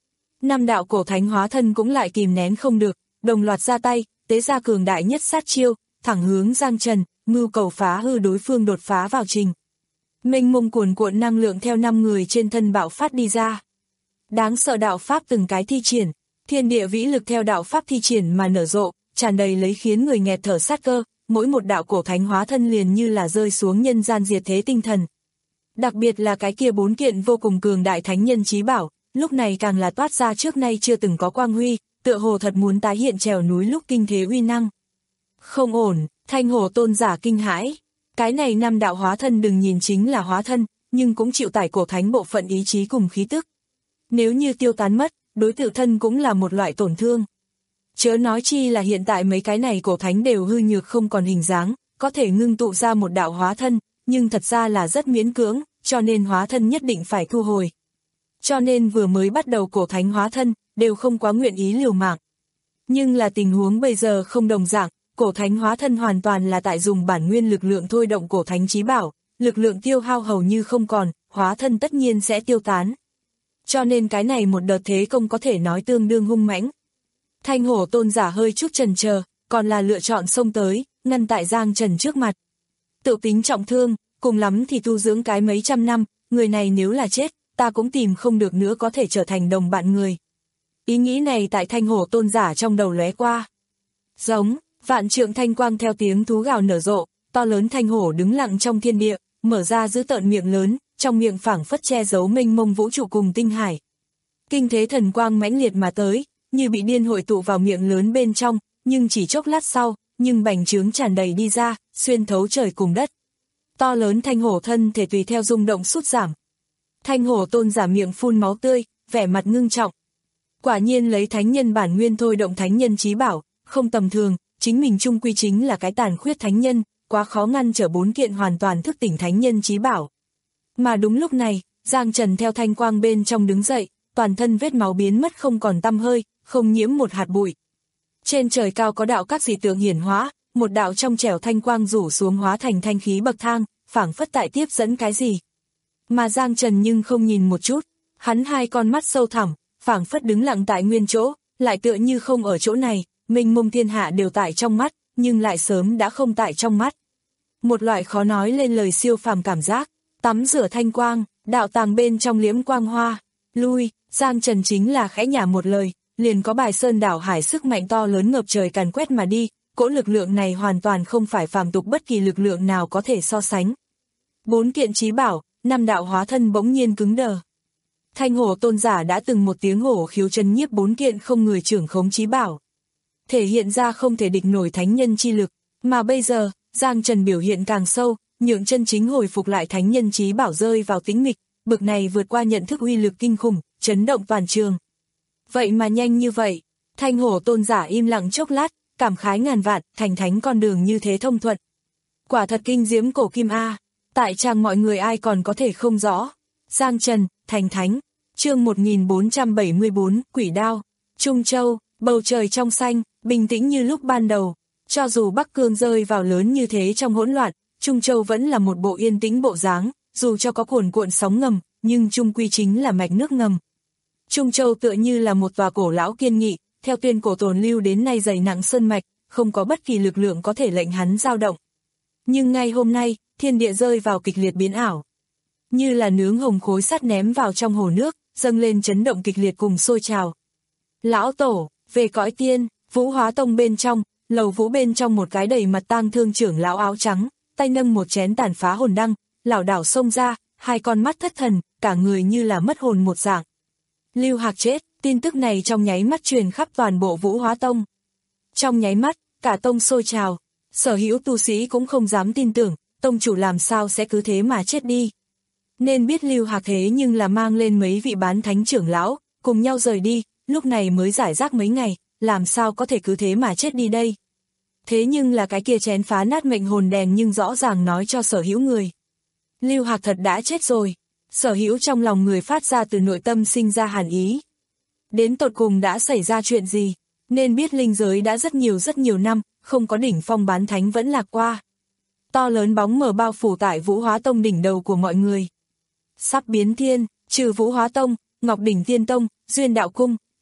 Năm đạo cổ thánh hóa thân cũng lại kìm nén không được, đồng loạt ra tay, tế ra cường đại nhất sát chiêu, thẳng hướng Giang Trần, mưu cầu phá hư đối phương đột phá vào trình. Mênh mông cuồn cuộn năng lượng theo năm người trên thân bạo phát đi ra. Đáng sợ đạo pháp từng cái thi triển, thiên địa vĩ lực theo đạo pháp thi triển mà nở rộ, tràn đầy lấy khiến người nghẹt thở sát cơ, mỗi một đạo cổ thánh hóa thân liền như là rơi xuống nhân gian diệt thế tinh thần. Đặc biệt là cái kia bốn kiện vô cùng cường đại thánh nhân chí bảo, lúc này càng là toát ra trước nay chưa từng có quang huy, tựa hồ thật muốn tái hiện trèo núi lúc kinh thế uy năng. Không ổn, Thanh Hổ tôn giả kinh hãi. Cái này năm đạo hóa thân đừng nhìn chính là hóa thân, nhưng cũng chịu tải cổ thánh bộ phận ý chí cùng khí tức. Nếu như tiêu tán mất, đối tự thân cũng là một loại tổn thương. Chớ nói chi là hiện tại mấy cái này cổ thánh đều hư nhược không còn hình dáng, có thể ngưng tụ ra một đạo hóa thân, nhưng thật ra là rất miễn cưỡng, cho nên hóa thân nhất định phải thu hồi. Cho nên vừa mới bắt đầu cổ thánh hóa thân, đều không quá nguyện ý liều mạng. Nhưng là tình huống bây giờ không đồng dạng, cổ thánh hóa thân hoàn toàn là tại dùng bản nguyên lực lượng thôi động cổ thánh chí bảo, lực lượng tiêu hao hầu như không còn, hóa thân tất nhiên sẽ tiêu tán. Cho nên cái này một đợt thế công có thể nói tương đương hung mãnh. Thanh Hổ tôn giả hơi chút chần chờ, còn là lựa chọn xông tới, ngăn tại Giang Trần trước mặt. Tự tính trọng thương, cùng lắm thì tu dưỡng cái mấy trăm năm, người này nếu là chết, ta cũng tìm không được nữa có thể trở thành đồng bạn người. Ý nghĩ này tại Thanh Hổ tôn giả trong đầu lóe qua. Giống, vạn trượng thanh quang theo tiếng thú gào nở rộ, to lớn thanh hổ đứng lặng trong thiên địa, mở ra giữ tợn miệng lớn, trong miệng phảng phất che giấu mênh mông vũ trụ cùng tinh hải. Kinh thế thần quang mãnh liệt mà tới, như bị điên hội tụ vào miệng lớn bên trong, nhưng chỉ chốc lát sau, nhưng bành trướng tràn đầy đi ra, xuyên thấu trời cùng đất. To lớn thanh hổ thân thể tùy theo rung động sút giảm. Thanh hổ tôn giả miệng phun máu tươi, vẻ mặt ngưng trọng. Quả nhiên lấy thánh nhân bản nguyên thôi động thánh nhân chí bảo, không tầm thường, chính mình chung quy chính là cái tàn khuyết thánh nhân, quá khó ngăn trở bốn kiện hoàn toàn thức tỉnh thánh nhân chí bảo. Mà đúng lúc này, Giang Trần theo thanh quang bên trong đứng dậy, toàn thân vết máu biến mất không còn tăm hơi, không nhiễm một hạt bụi. Trên trời cao có đạo các dị tượng hiển hóa, một đạo trong trẻo thanh quang rủ xuống hóa thành thanh khí bậc thang, phảng phất tại tiếp dẫn cái gì. Mà Giang Trần nhưng không nhìn một chút, hắn hai con mắt sâu thẳm, phảng phất đứng lặng tại nguyên chỗ, lại tựa như không ở chỗ này, mênh mông thiên hạ đều tại trong mắt, nhưng lại sớm đã không tại trong mắt. Một loại khó nói lên lời siêu phàm cảm giác, tắm rửa thanh quang, đạo tàng bên trong liễm quang hoa, lui, Giang Trần chính là khẽ nhả một lời, liền có bài sơn đảo hải sức mạnh to lớn ngập trời càn quét mà đi, cỗ lực lượng này hoàn toàn không phải phàm tục bất kỳ lực lượng nào có thể so sánh. Bốn kiện chí bảo, năm đạo hóa thân bỗng nhiên cứng đờ. Thanh hổ tôn giả đã từng một tiếng hổ khiếu chân nhiếp bốn kiện không người trưởng khống chí bảo. Thể hiện ra không thể địch nổi thánh nhân chi lực, mà bây giờ, Giang Trần biểu hiện càng sâu, nhượng chân chính hồi phục lại thánh nhân chí bảo rơi vào tĩnh mịch, bực này vượt qua nhận thức uy lực kinh khủng, chấn động toàn trường. Vậy mà nhanh như vậy, Thanh hổ tôn giả im lặng chốc lát, cảm khái ngàn vạn, thành thánh con đường như thế thông thuận. Quả thật kinh diễm cổ kim A, tại trang mọi người ai còn có thể không rõ. Giang Trần, thành thánh, chương một nghìn bốn trăm bảy mươi bốn, quỷ đao, Trung Châu, bầu trời trong xanh, bình tĩnh như lúc ban đầu. Cho dù Bắc Cương rơi vào lớn như thế trong hỗn loạn, Trung Châu vẫn là một bộ yên tĩnh bộ dáng, dù cho có cuồn cuộn sóng ngầm, nhưng chung quy chính là mạch nước ngầm. Trung Châu tựa như là một tòa cổ lão kiên nghị, theo tuyên cổ tồn lưu đến nay dày nặng sơn mạch, không có bất kỳ lực lượng có thể lệnh hắn dao động. Nhưng ngay hôm nay, thiên địa rơi vào kịch liệt biến ảo. Như là nướng hồng khối sắt ném vào trong hồ nước, dâng lên chấn động kịch liệt cùng sôi trào. Lão tổ, về cõi tiên, Vũ Hóa Tông bên trong, lầu vũ bên trong một cái đầy mặt tang thương trưởng lão áo trắng, tay nâng một chén tàn phá hồn đăng, lảo đảo xông ra, hai con mắt thất thần, cả người như là mất hồn một dạng. Lưu Hạc chết, tin tức này trong nháy mắt truyền khắp toàn bộ Vũ Hóa Tông. Trong nháy mắt, cả tông sôi trào, sở hữu tu sĩ cũng không dám tin tưởng, tông chủ làm sao sẽ cứ thế mà chết đi. Nên biết Lưu Hạc thế nhưng là mang lên mấy vị bán thánh trưởng lão, cùng nhau rời đi, lúc này mới giải rác mấy ngày, làm sao có thể cứ thế mà chết đi đây. Thế nhưng là cái kia chén phá nát mệnh hồn đèn nhưng rõ ràng nói cho sở hữu người. Lưu Hạc thật đã chết rồi, sở hữu trong lòng người phát ra từ nội tâm sinh ra hàn ý. Đến tột cùng đã xảy ra chuyện gì, nên biết linh giới đã rất nhiều rất nhiều năm, không có đỉnh phong bán thánh vẫn lạc qua. To lớn bóng mờ bao phủ tại Vũ Hóa Tông đỉnh đầu của mọi người. Sắp biến thiên, trừ Vũ Hóa Tông, Ngọc Đỉnh Tiên Tông, Duyên Đạo Cung,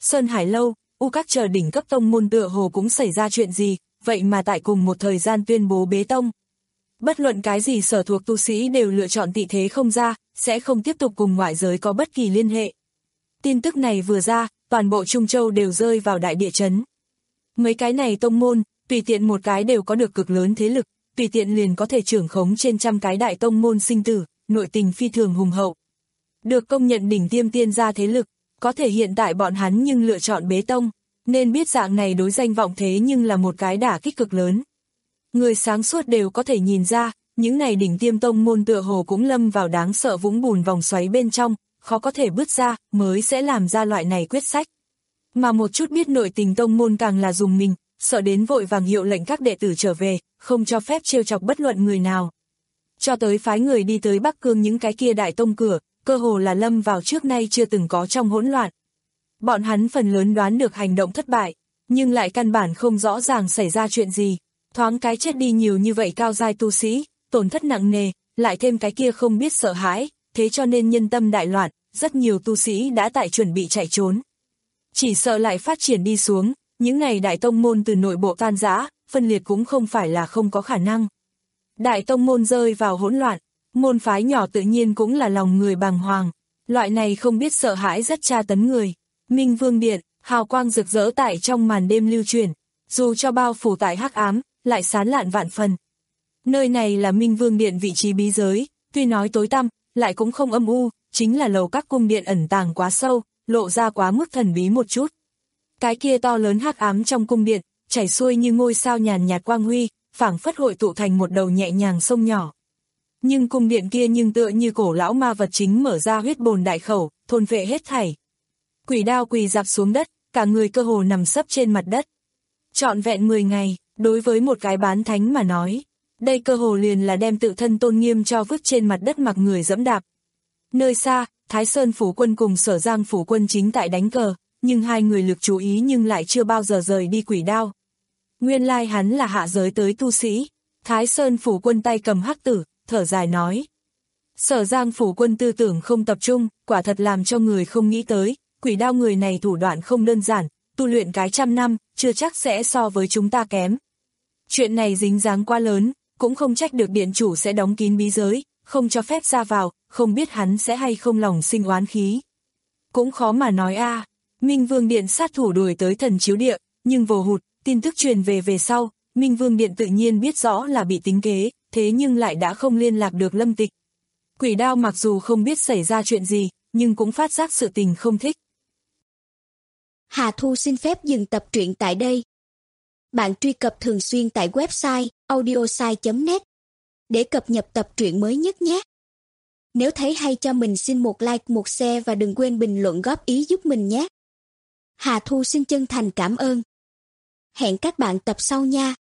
Sơn Hải Lâu, U Các chờ đỉnh cấp tông môn tựa hồ cũng xảy ra chuyện gì, vậy mà tại cùng một thời gian tuyên bố bế tông. Bất luận cái gì sở thuộc tu sĩ đều lựa chọn tị thế không ra, sẽ không tiếp tục cùng ngoại giới có bất kỳ liên hệ. Tin tức này vừa ra, toàn bộ Trung Châu đều rơi vào đại địa chấn. Mấy cái này tông môn, tùy tiện một cái đều có được cực lớn thế lực, tùy tiện liền có thể trưởng khống trên trăm cái đại tông môn sinh tử, nội tình phi thường hùng hậu. Được công nhận đỉnh tiêm tiên gia thế lực, có thể hiện tại bọn hắn nhưng lựa chọn bế tông, nên biết dạng này đối danh vọng thế nhưng là một cái đả kích cực lớn. Người sáng suốt đều có thể nhìn ra, những này đỉnh tiêm tông môn tựa hồ cũng lâm vào đáng sợ vũng bùn vòng xoáy bên trong, khó có thể bứt ra, mới sẽ làm ra loại này quyết sách. Mà một chút biết nội tình tông môn càng là dùng mình, sợ đến vội vàng hiệu lệnh các đệ tử trở về, không cho phép trêu chọc bất luận người nào. Cho tới phái người đi tới Bắc Cương những cái kia đại tông cửa, cơ hồ là lâm vào trước nay chưa từng có trong hỗn loạn. Bọn hắn phần lớn đoán được hành động thất bại, nhưng lại căn bản không rõ ràng xảy ra chuyện gì. Thoáng cái chết đi nhiều như vậy cao giai tu sĩ, tổn thất nặng nề, lại thêm cái kia không biết sợ hãi, thế cho nên nhân tâm đại loạn, rất nhiều tu sĩ đã tại chuẩn bị chạy trốn. Chỉ sợ lại phát triển đi xuống, những ngày đại tông môn từ nội bộ tan rã, phân liệt cũng không phải là không có khả năng. Đại tông môn rơi vào hỗn loạn, môn phái nhỏ tự nhiên cũng là lòng người bàng hoàng, loại này không biết sợ hãi rất tra tấn người. Minh Vương Điện, hào quang rực rỡ tại trong màn đêm lưu truyền, dù cho bao phủ tại hắc ám, lại sán lạn vạn phần. Nơi này là Minh Vương Điện vị trí bí giới, tuy nói tối tăm, lại cũng không âm u, chính là lầu các cung điện ẩn tàng quá sâu, lộ ra quá mức thần bí một chút. Cái kia to lớn hắc ám trong cung điện, chảy xuôi như ngôi sao nhàn nhạt quang huy, phảng phất hội tụ thành một đầu nhẹ nhàng sông nhỏ. Nhưng cung điện kia nhưng tựa như cổ lão ma vật chính mở ra huyết bồn đại khẩu, thôn vệ hết thảy. Quỷ Đao quỳ dạp xuống đất, cả người cơ hồ nằm sấp trên mặt đất. Trọn vẹn mười ngày, đối với một cái bán thánh mà nói, đây cơ hồ liền là đem tự thân tôn nghiêm cho vứt trên mặt đất mặc người dẫm đạp. Nơi xa, Thái Sơn Phủ Quân cùng Sở Giang Phủ Quân chính tại đánh cờ, nhưng hai người lực chú ý nhưng lại chưa bao giờ rời đi Quỷ Đao. Nguyên lai hắn là hạ giới tới tu sĩ. Thái Sơn Phủ Quân tay cầm hắc tử, thở dài nói. Sở Giang Phủ Quân tư tưởng không tập trung, quả thật làm cho người không nghĩ tới, Quỷ Đao người này thủ đoạn không đơn giản, tu luyện cái trăm năm, chưa chắc sẽ so với chúng ta kém. Chuyện này dính dáng quá lớn, cũng không trách được điện chủ sẽ đóng kín bí giới, không cho phép ra vào, không biết hắn sẽ hay không lòng sinh oán khí. Cũng khó mà nói a. À. Minh Vương Điện sát thủ đuổi tới Thần Chiếu Địa, nhưng vồ hụt, tin tức truyền về về sau, Minh Vương Điện tự nhiên biết rõ là bị tính kế, thế nhưng lại đã không liên lạc được Lâm Tịch. Quỷ Đao mặc dù không biết xảy ra chuyện gì, nhưng cũng phát giác sự tình không thích. Hà Thu xin phép dừng tập truyện tại đây. Bạn truy cập thường xuyên tại website audiosai chấm net để cập nhật tập truyện mới nhất nhé. Nếu thấy hay cho mình xin một like, một share và đừng quên bình luận góp ý giúp mình nhé. Hà Thu xin chân thành cảm ơn. Hẹn các bạn tập sau nha.